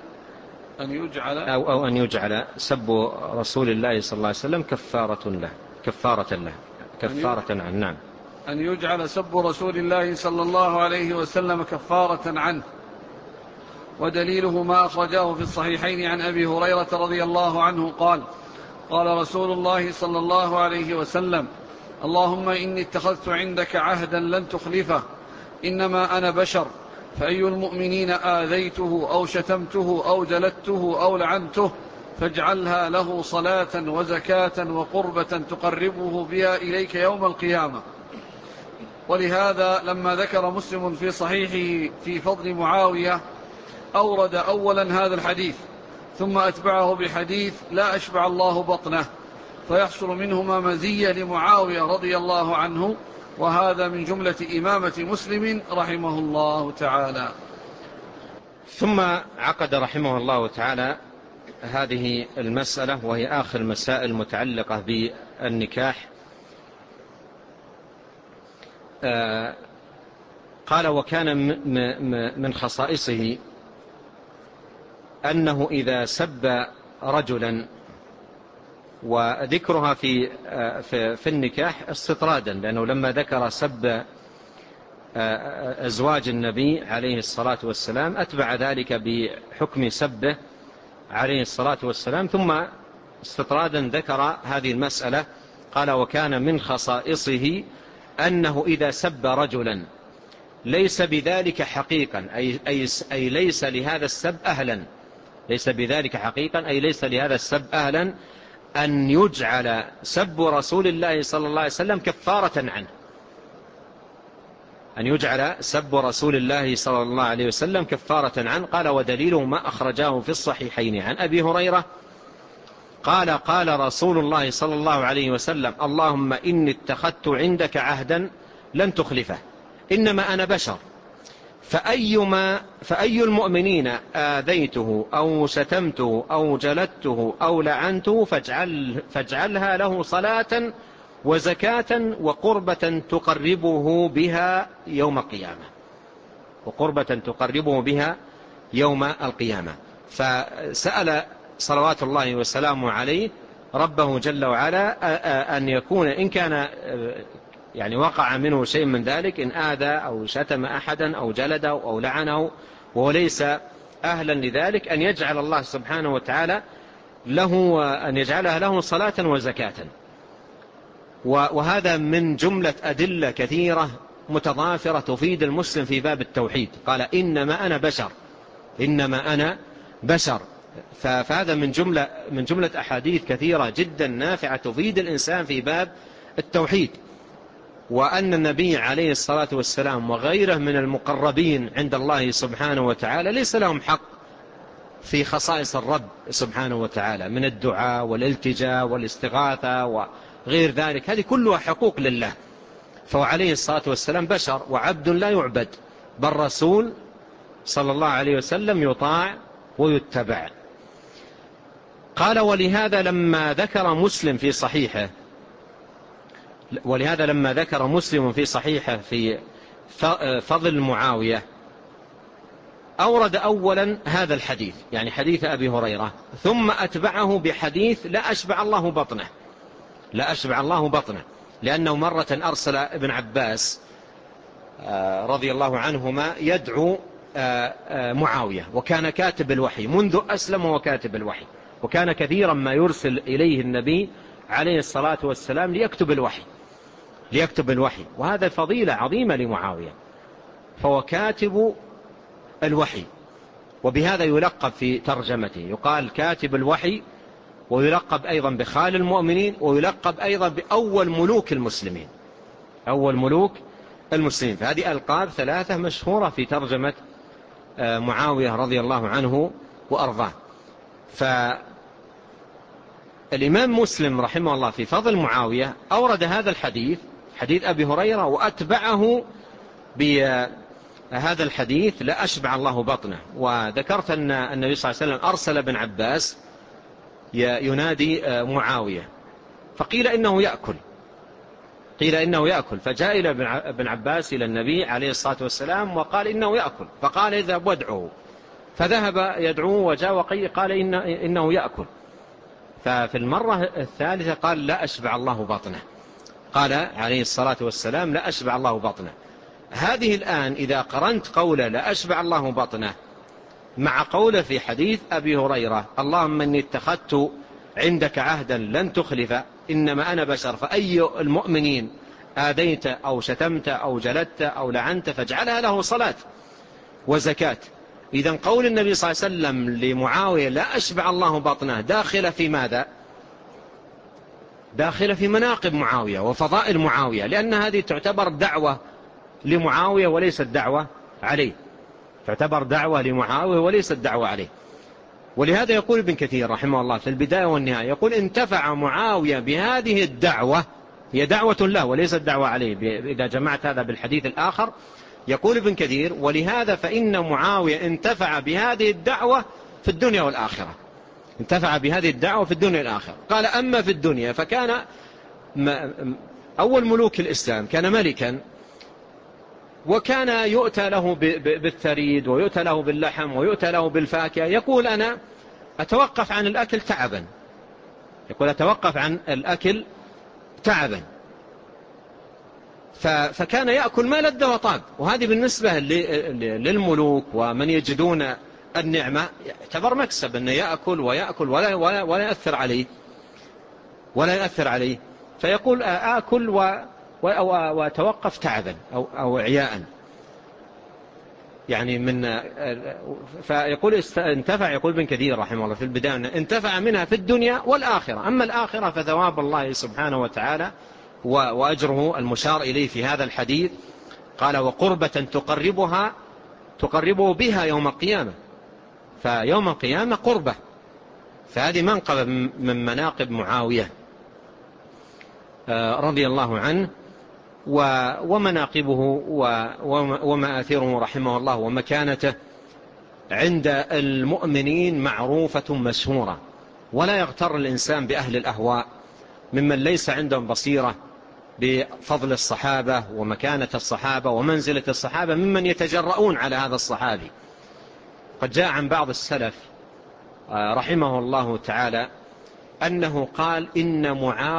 أن يجعل سب رسول الله صلى الله عليه وسلم كفارة عنه. نعم. أن يجعل سب رسول الله صلى الله عليه وسلم كفارة عنه. ودليله ما أخرجاه في الصحيحين عن أبي هريرة رضي الله عنه قال: قال رسول الله صلى الله عليه وسلم: اللهم إني اتخذت عندك عهدا لن تخلفه، إنما أنا بشر، فأي المؤمنين آذيته أو شتمته أو جلدته أو لعنته فاجعلها له صلاة وزكاة وقربة تقربه بها إليك يوم القيامة. ولهذا لما ذكر مسلم في صحيحه في فضل معاوية أورد أولا هذا الحديث، ثم أتبعه بحديث: لا أشبع الله بطنه، فيحصل منهما مزية لمعاوية رضي الله عنه. وهذا من جملة إمامة مسلم رحمه الله تعالى. ثم عقد رحمه الله تعالى هذه المسألة، وهي آخر المسائل المتعلقة بالنكاح. قال: وكان من خصائصه أنه إذا سب رجلا، وذكرها في النكاح استطرادا، لأنه لما ذكر سب أزواج النبي عليه الصلاة والسلام أتبع ذلك بحكم سبه عليه الصلاة والسلام، ثم استطرادا ذكر هذه المسألة. قال: وكان من خصائصه أنه إذا سب رجلا ليس بذلك حقيقا، أي ليس لهذا السب أهلا، ليس بذلك حقيقا أي ليس لهذا السب أهلا، أن يجعل سب رسول الله صلى الله عليه وسلم كفارة عنه. أن يجعل سب رسول الله صلى الله عليه وسلم كفارة عنه. قال: ودليله ما أخرجاه في الصحيحين عن أبي هريرة قال: قال رسول الله صلى الله عليه وسلم: اللهم إني اتخذت عندك عهدا لن تخلفه، إنما أنا بشر، فأي المؤمنين آذيته أو شتمته أو جلدته أو لعنته فاجعلها له صلاة وزكاة وقربة تقربه بها يوم القيامة. فسأل صلوات الله وسلامه عليه ربه جل وعلا أن يكون إن كان يعني وقع منه شيء من ذلك، إن آذى أو شتم أحدا أو جلده أو لعنه وهو ليس أهلا لذلك، أن يجعل الله سبحانه وتعالى أن يجعلها له صلاة وزكاة. وهذا من جملة أدلة كثيرة متضافرة تفيد المسلم في باب التوحيد. قال: إنما أنا بشر فهذا من جملة أحاديث كثيرة جدا نافعة تفيد الإنسان في باب التوحيد، وأن النبي عليه الصلاة والسلام وغيره من المقربين عند الله سبحانه وتعالى ليس لهم حق في خصائص الرب سبحانه وتعالى من الدعاء والالتجاء والاستغاثة وغير ذلك، هذه كلها حقوق لله. فهو عليه الصلاة والسلام بشر وعبد لا يعبد، بل رسول صلى الله عليه وسلم يطاع ويتبع. قال ولهذا لما ذكر مسلم في صحيحه في فضل معاوية أورد أولا هذا الحديث، يعني حديث أبي هريرة، ثم أتبعه بحديث لا أشبع الله بطنه، لأنه مرة أرسل ابن عباس رضي الله عنهما يدعو معاوية، وكان كاتب الوحي منذ أسلم وكاتب الوحي، وكان كثيرا ما يرسل إليه النبي عليه الصلاة والسلام ليكتب الوحي، وهذا فضيلة عظيمة لمعاوية، فهو كاتب الوحي، وبهذا يلقب في ترجمته، يقال كاتب الوحي، ويلقب أيضا بخال المؤمنين، ويلقب أيضا بأول ملوك المسلمين، فهذه ألقاب ثلاثة مشهورة في ترجمة معاوية رضي الله عنه وأرضاه. فالإمام مسلم رحمه الله في فضل معاوية أورد هذا الحديث، حديث أبي هريرة، وأتبعه بهذا الحديث لا أشبع الله بطنه. وذكرت أن النبي صلى الله عليه وسلم أرسل ابن عباس ينادي معاوية، فقيل إنه يأكل، فجاء إلى ابن عباس إلى النبي عليه الصلاة والسلام وقال إنه يأكل، فقال اذهب وادعوه، فذهب يدعوه وجاء قال إنه يأكل، ففي المرة الثالثة قال لا أشبع الله بطنه، قال عليه الصلاة والسلام لا أشبع الله بطنه. هذه الآن إذا قرنت قوله لا أشبع الله بطنه مع قوله في حديث أبي هريرة اللهم إني اتخذت عندك عهدا لن تخلف إنما أنا بشر فأي المؤمنين آذيت أو شتمت أو جلدت أو لعنت فاجعلها له صلاة وزكاة. إذن قول النبي صلى الله عليه وسلم لمعاوية لا أشبع الله بطنه داخل في ماذا؟ داخل في مناقب معاوية وفضائل معاوية، لأن هذه تعتبر دعوة لمعاوية وليست دعوة عليه، تعتبر دعوة لمعاوية وليست دعوة عليه. ولهذا يقول ابن كثير رحمه الله في البداية والنهاية، يقول انتفع معاوية بهذه الدعوة، هي دعوة له وليست دعوة عليه، إذا جمعت هذا بالحديث الآخر يقول ابن كثير ولهذا فإن معاوية انتفع بهذه الدعوة في الدنيا والآخرة، انتفع بهذه الدعوة في الدنيا والآخرة. قال أما في الدنيا فكان أول ملوك الإسلام كان ملكا، وكان يؤتى له بالثريد ويؤتى له باللحم ويؤتى له بالفاكهة، يقول أنا أتوقف عن الأكل تعبا، فكان يأكل ما لذ وطاب. وهذه بالنسبة للملوك ومن يجدون النعمة يعتبر مكسب أنه يأكل ويأكل ولا يأثر عليه، فيقول آكل وأتوقف تعبا أو عياء، يعني فيقول انتفع، يقول ابن كثير رحمه الله في البداية انتفع منها في الدنيا والآخرة. أما الآخرة فثواب الله سبحانه وتعالى وأجره المشار إليه في هذا الحديث، قال وقربة تقربه بها يوم القيامة، فيوم القيامة قربة، فهذه منقبة من مناقب معاوية رضي الله عنه ومناقبه ومآثره رحمه الله ومكانته عند المؤمنين معروفة مشهورة. ولا يغتر الإنسان بأهل الأهواء ممن ليس عندهم بصيرة بفضل الصحابة ومكانة الصحابة ومنزلة الصحابة، ممن يتجرؤون على هذا الصحابي. قد جاء عن بعض السلف رحمه الله تعالى أنه قال إن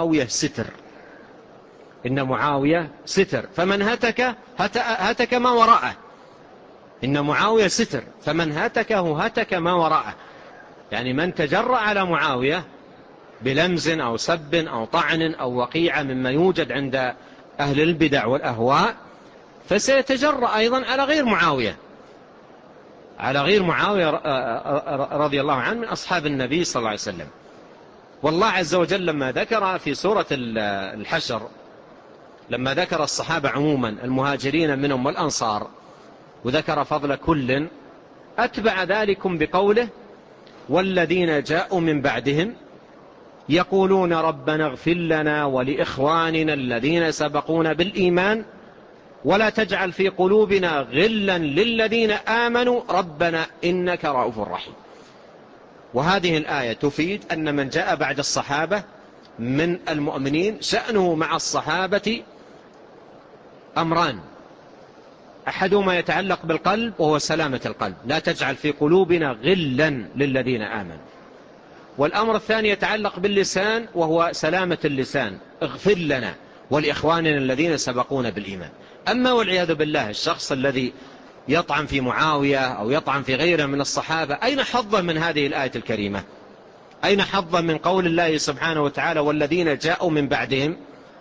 معاوية ستر فمن هتك ما وراءه، إن معاوية ستر فمن هتكه هتك ما وراءه، يعني من تجرأ على معاوية بلمز أو سب أو طعن أو وقيعة مما يوجد عند أهل البدع والأهواء فسيتجرأ أيضا على غير معاوية، على غير معاوية رضي الله عنه من أصحاب النبي صلى الله عليه وسلم. والله عز وجل لما ذكر في سورة الحشر، لما ذكر الصحابة عموما المهاجرين منهم والأنصار وذكر فضل كل، أتبع ذلكم بقوله والذين جاءوا من بعدهم يقولون ربنا اغفر لنا ولإخواننا الذين سبقونا بالإيمان ولا تجعل في قلوبنا غلا للذين آمنوا ربنا إنك رؤوف رحيم. وهذه الآية تفيد أن من جاء بعد الصحابة من المؤمنين شأنه مع الصحابة أمران: أحدهما يتعلق بالقلب وهو سلامة القلب، لا تجعل في قلوبنا غلا للذين آمنوا. والأمر الثاني يتعلق باللسان وهو سلامة اللسان، اغفر لنا ولإخواننا الذين سبقونا بالإيمان. أما والعياذ بالله الشخص الذي يطعن في معاوية أو يطعن في غيره من الصحابة، أين حظه من هذه الآية الكريمة؟ أين حظه من قول الله سبحانه وتعالى والذين جاءوا من بعدهم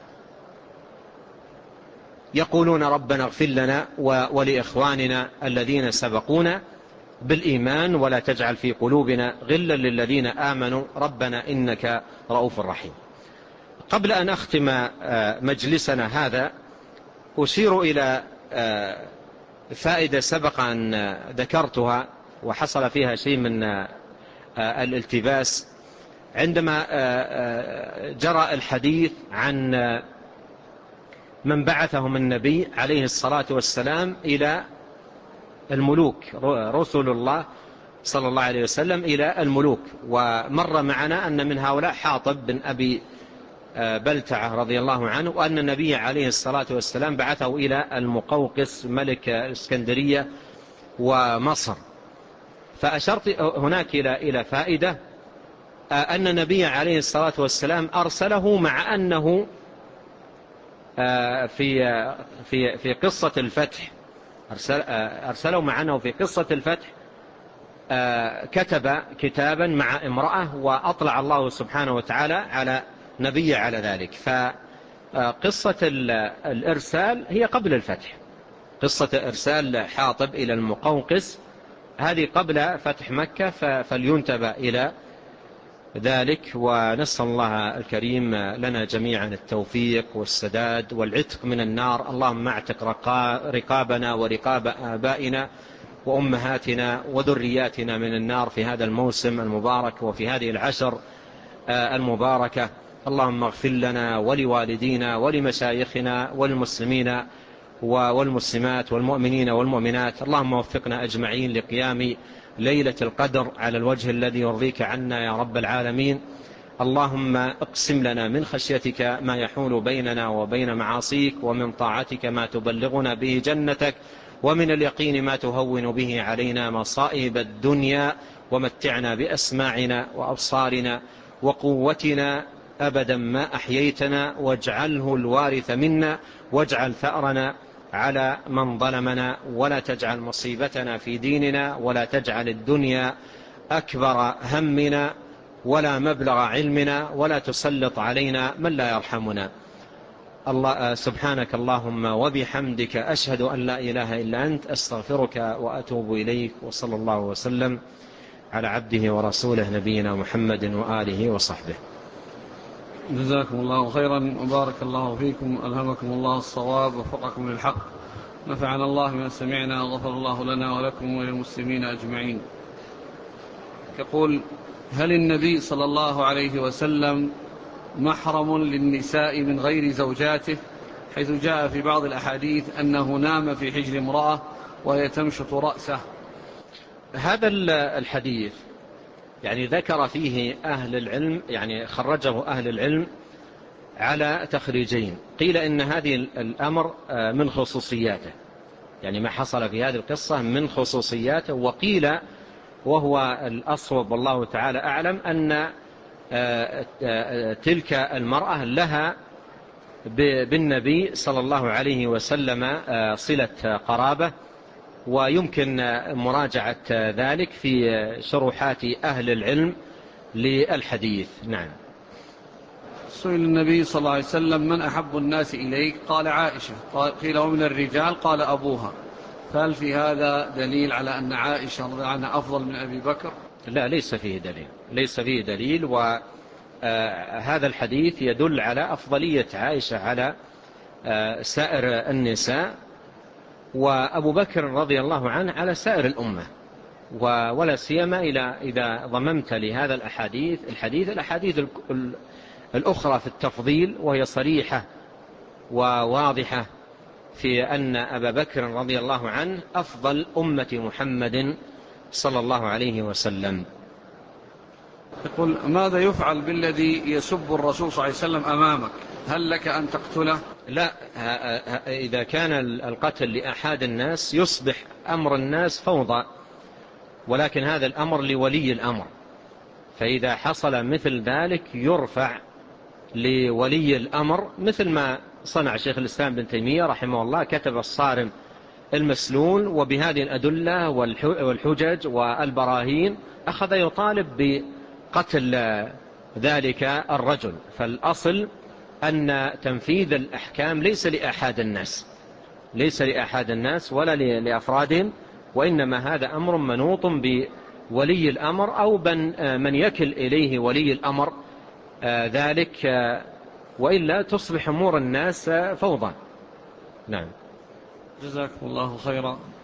يقولون ربنا اغفر لنا ولإخواننا الذين سبقونا بالإيمان ولا تجعل في قلوبنا غلا للذين آمنوا ربنا إنك رؤوف رحيم. قبل أن أختم مجلسنا هذا أشير إلى فائدة سبق أن ذكرتها وحصل فيها شيء من الالتباس عندما جرى الحديث عن من بعثهم النبي عليه الصلاة والسلام إلى الملوك، رسول الله صلى الله عليه وسلم إلى الملوك. ومر معنا أن من هؤلاء حاطب بن أبي بلتعة رضي الله عنه، وأن النبي عليه الصلاة والسلام بعثه إلى المقوقس ملك الإسكندرية ومصر. فأشرت هناك إلى فائدة أن النبي عليه الصلاة والسلام أرسله مع أنه في قصة الفتح، أرسله مع أنه في قصة الفتح كتب كتابا مع امرأة وأطلع الله سبحانه وتعالى على نبي على ذلك. فقصة الإرسال هي قبل الفتح، قصة إرسال حاطب إلى المقوقس هذه قبل فتح مكة، فلينتبه إلى ذلك. ونسأل الله الكريم لنا جميعا التوفيق والسداد والعتق من النار. اللهم اعتق رقابنا ورقاب آبائنا وأمهاتنا وذرياتنا من النار في هذا الموسم المبارك وفي هذه العشر المباركة. اللهم اغفر لنا ولوالدينا ولمشايخنا والمسلمين والمسلمات والمؤمنين والمؤمنات. اللهم وفقنا أجمعين لقيام ليلة القدر على الوجه الذي يرضيك عنا يا رب العالمين. اللهم اقسم لنا من خشيتك ما يحول بيننا وبين معاصيك، ومن طاعتك ما تبلغنا به جنتك، ومن اليقين ما تهون به علينا مصائب الدنيا، ومتعنا بأسماعنا وأبصارنا وقوتنا أبدا ما أحييتنا، واجعله الوارث منا، واجعل ثأرنا على من ظلمنا، ولا تجعل مصيبتنا في ديننا، ولا تجعل الدنيا أكبر همنا ولا مبلغ علمنا، ولا تسلط علينا من لا يرحمنا. الله سبحانك اللهم وبحمدك أشهد أن لا إله إلا أنت، أستغفرك وأتوب إليك. وصلى الله وسلم على عبده ورسوله نبينا محمد وآله وصحبه. جزاكم الله خيرا وبارك الله فيكم، ألهمكم الله الصواب ووفقكم للحق، نفعنا الله بما سمعنا وغفر الله لنا ولكم وللمسلمين أجمعين. يقول: هل النبي صلى الله عليه وسلم محرم للنساء من غير زوجاته، حيث جاء في بعض الأحاديث أنه نام في حجر امرأة وهي تمشط رأسه؟ هذا الحديث يعني ذكر فيه أهل العلم، يعني خرجه أهل العلم على تخريجين. قيل إن هذه الأمر من خصوصياته، يعني ما حصل في هذه القصة من خصوصياته. وقيل وهو الأصوب والله تعالى أعلم أن تلك المرأة لها بالنبي صلى الله عليه وسلم صلة قرابة، ويمكن مراجعة ذلك في شروحات أهل العلم للحديث. نعم. سئل النبي صلى الله عليه وسلم: من أحب الناس إليك؟ قال: عائشة. قيل: ومن الرجال؟ قال: أبوها. فهل في هذا دليل على أن عائشة رضي الله عنها أفضل من أبي بكر؟ لا، ليس فيه دليل، وهذا الحديث يدل على أفضلية عائشة على سائر النساء، وأبو بكر رضي الله عنه على سائر الأمة، ولا سيما إذا ضممت لهذا الأحاديث الأخرى في التفضيل، وهي صريحة وواضحة في أن أبا بكر رضي الله عنه أفضل أمة محمد صلى الله عليه وسلم. يقول: ماذا يفعل بالذي يسب الرسول صلى الله عليه وسلم أمامك؟ هل لك أن تقتله؟ لا، إذا كان القتل لأحد الناس يصبح أمر الناس فوضى، ولكن هذا الأمر لولي الأمر، فإذا حصل مثل ذلك يرفع لولي الأمر، مثل ما صنع شيخ الإسلام بن تيمية رحمه الله، كتب الصارم المسلول، وبهذه الأدلة والحجج والبراهين أخذ يطالب بقتل ذلك الرجل. فالأصل أن تنفيذ الأحكام ليس لأحد الناس ولا لأفرادهم، وإنما هذا أمر منوط بولي الأمر أو من يكل إليه ولي الأمر ذلك، وإلا تصبح أمور الناس فوضى. نعم. جزاكم الله خيرا.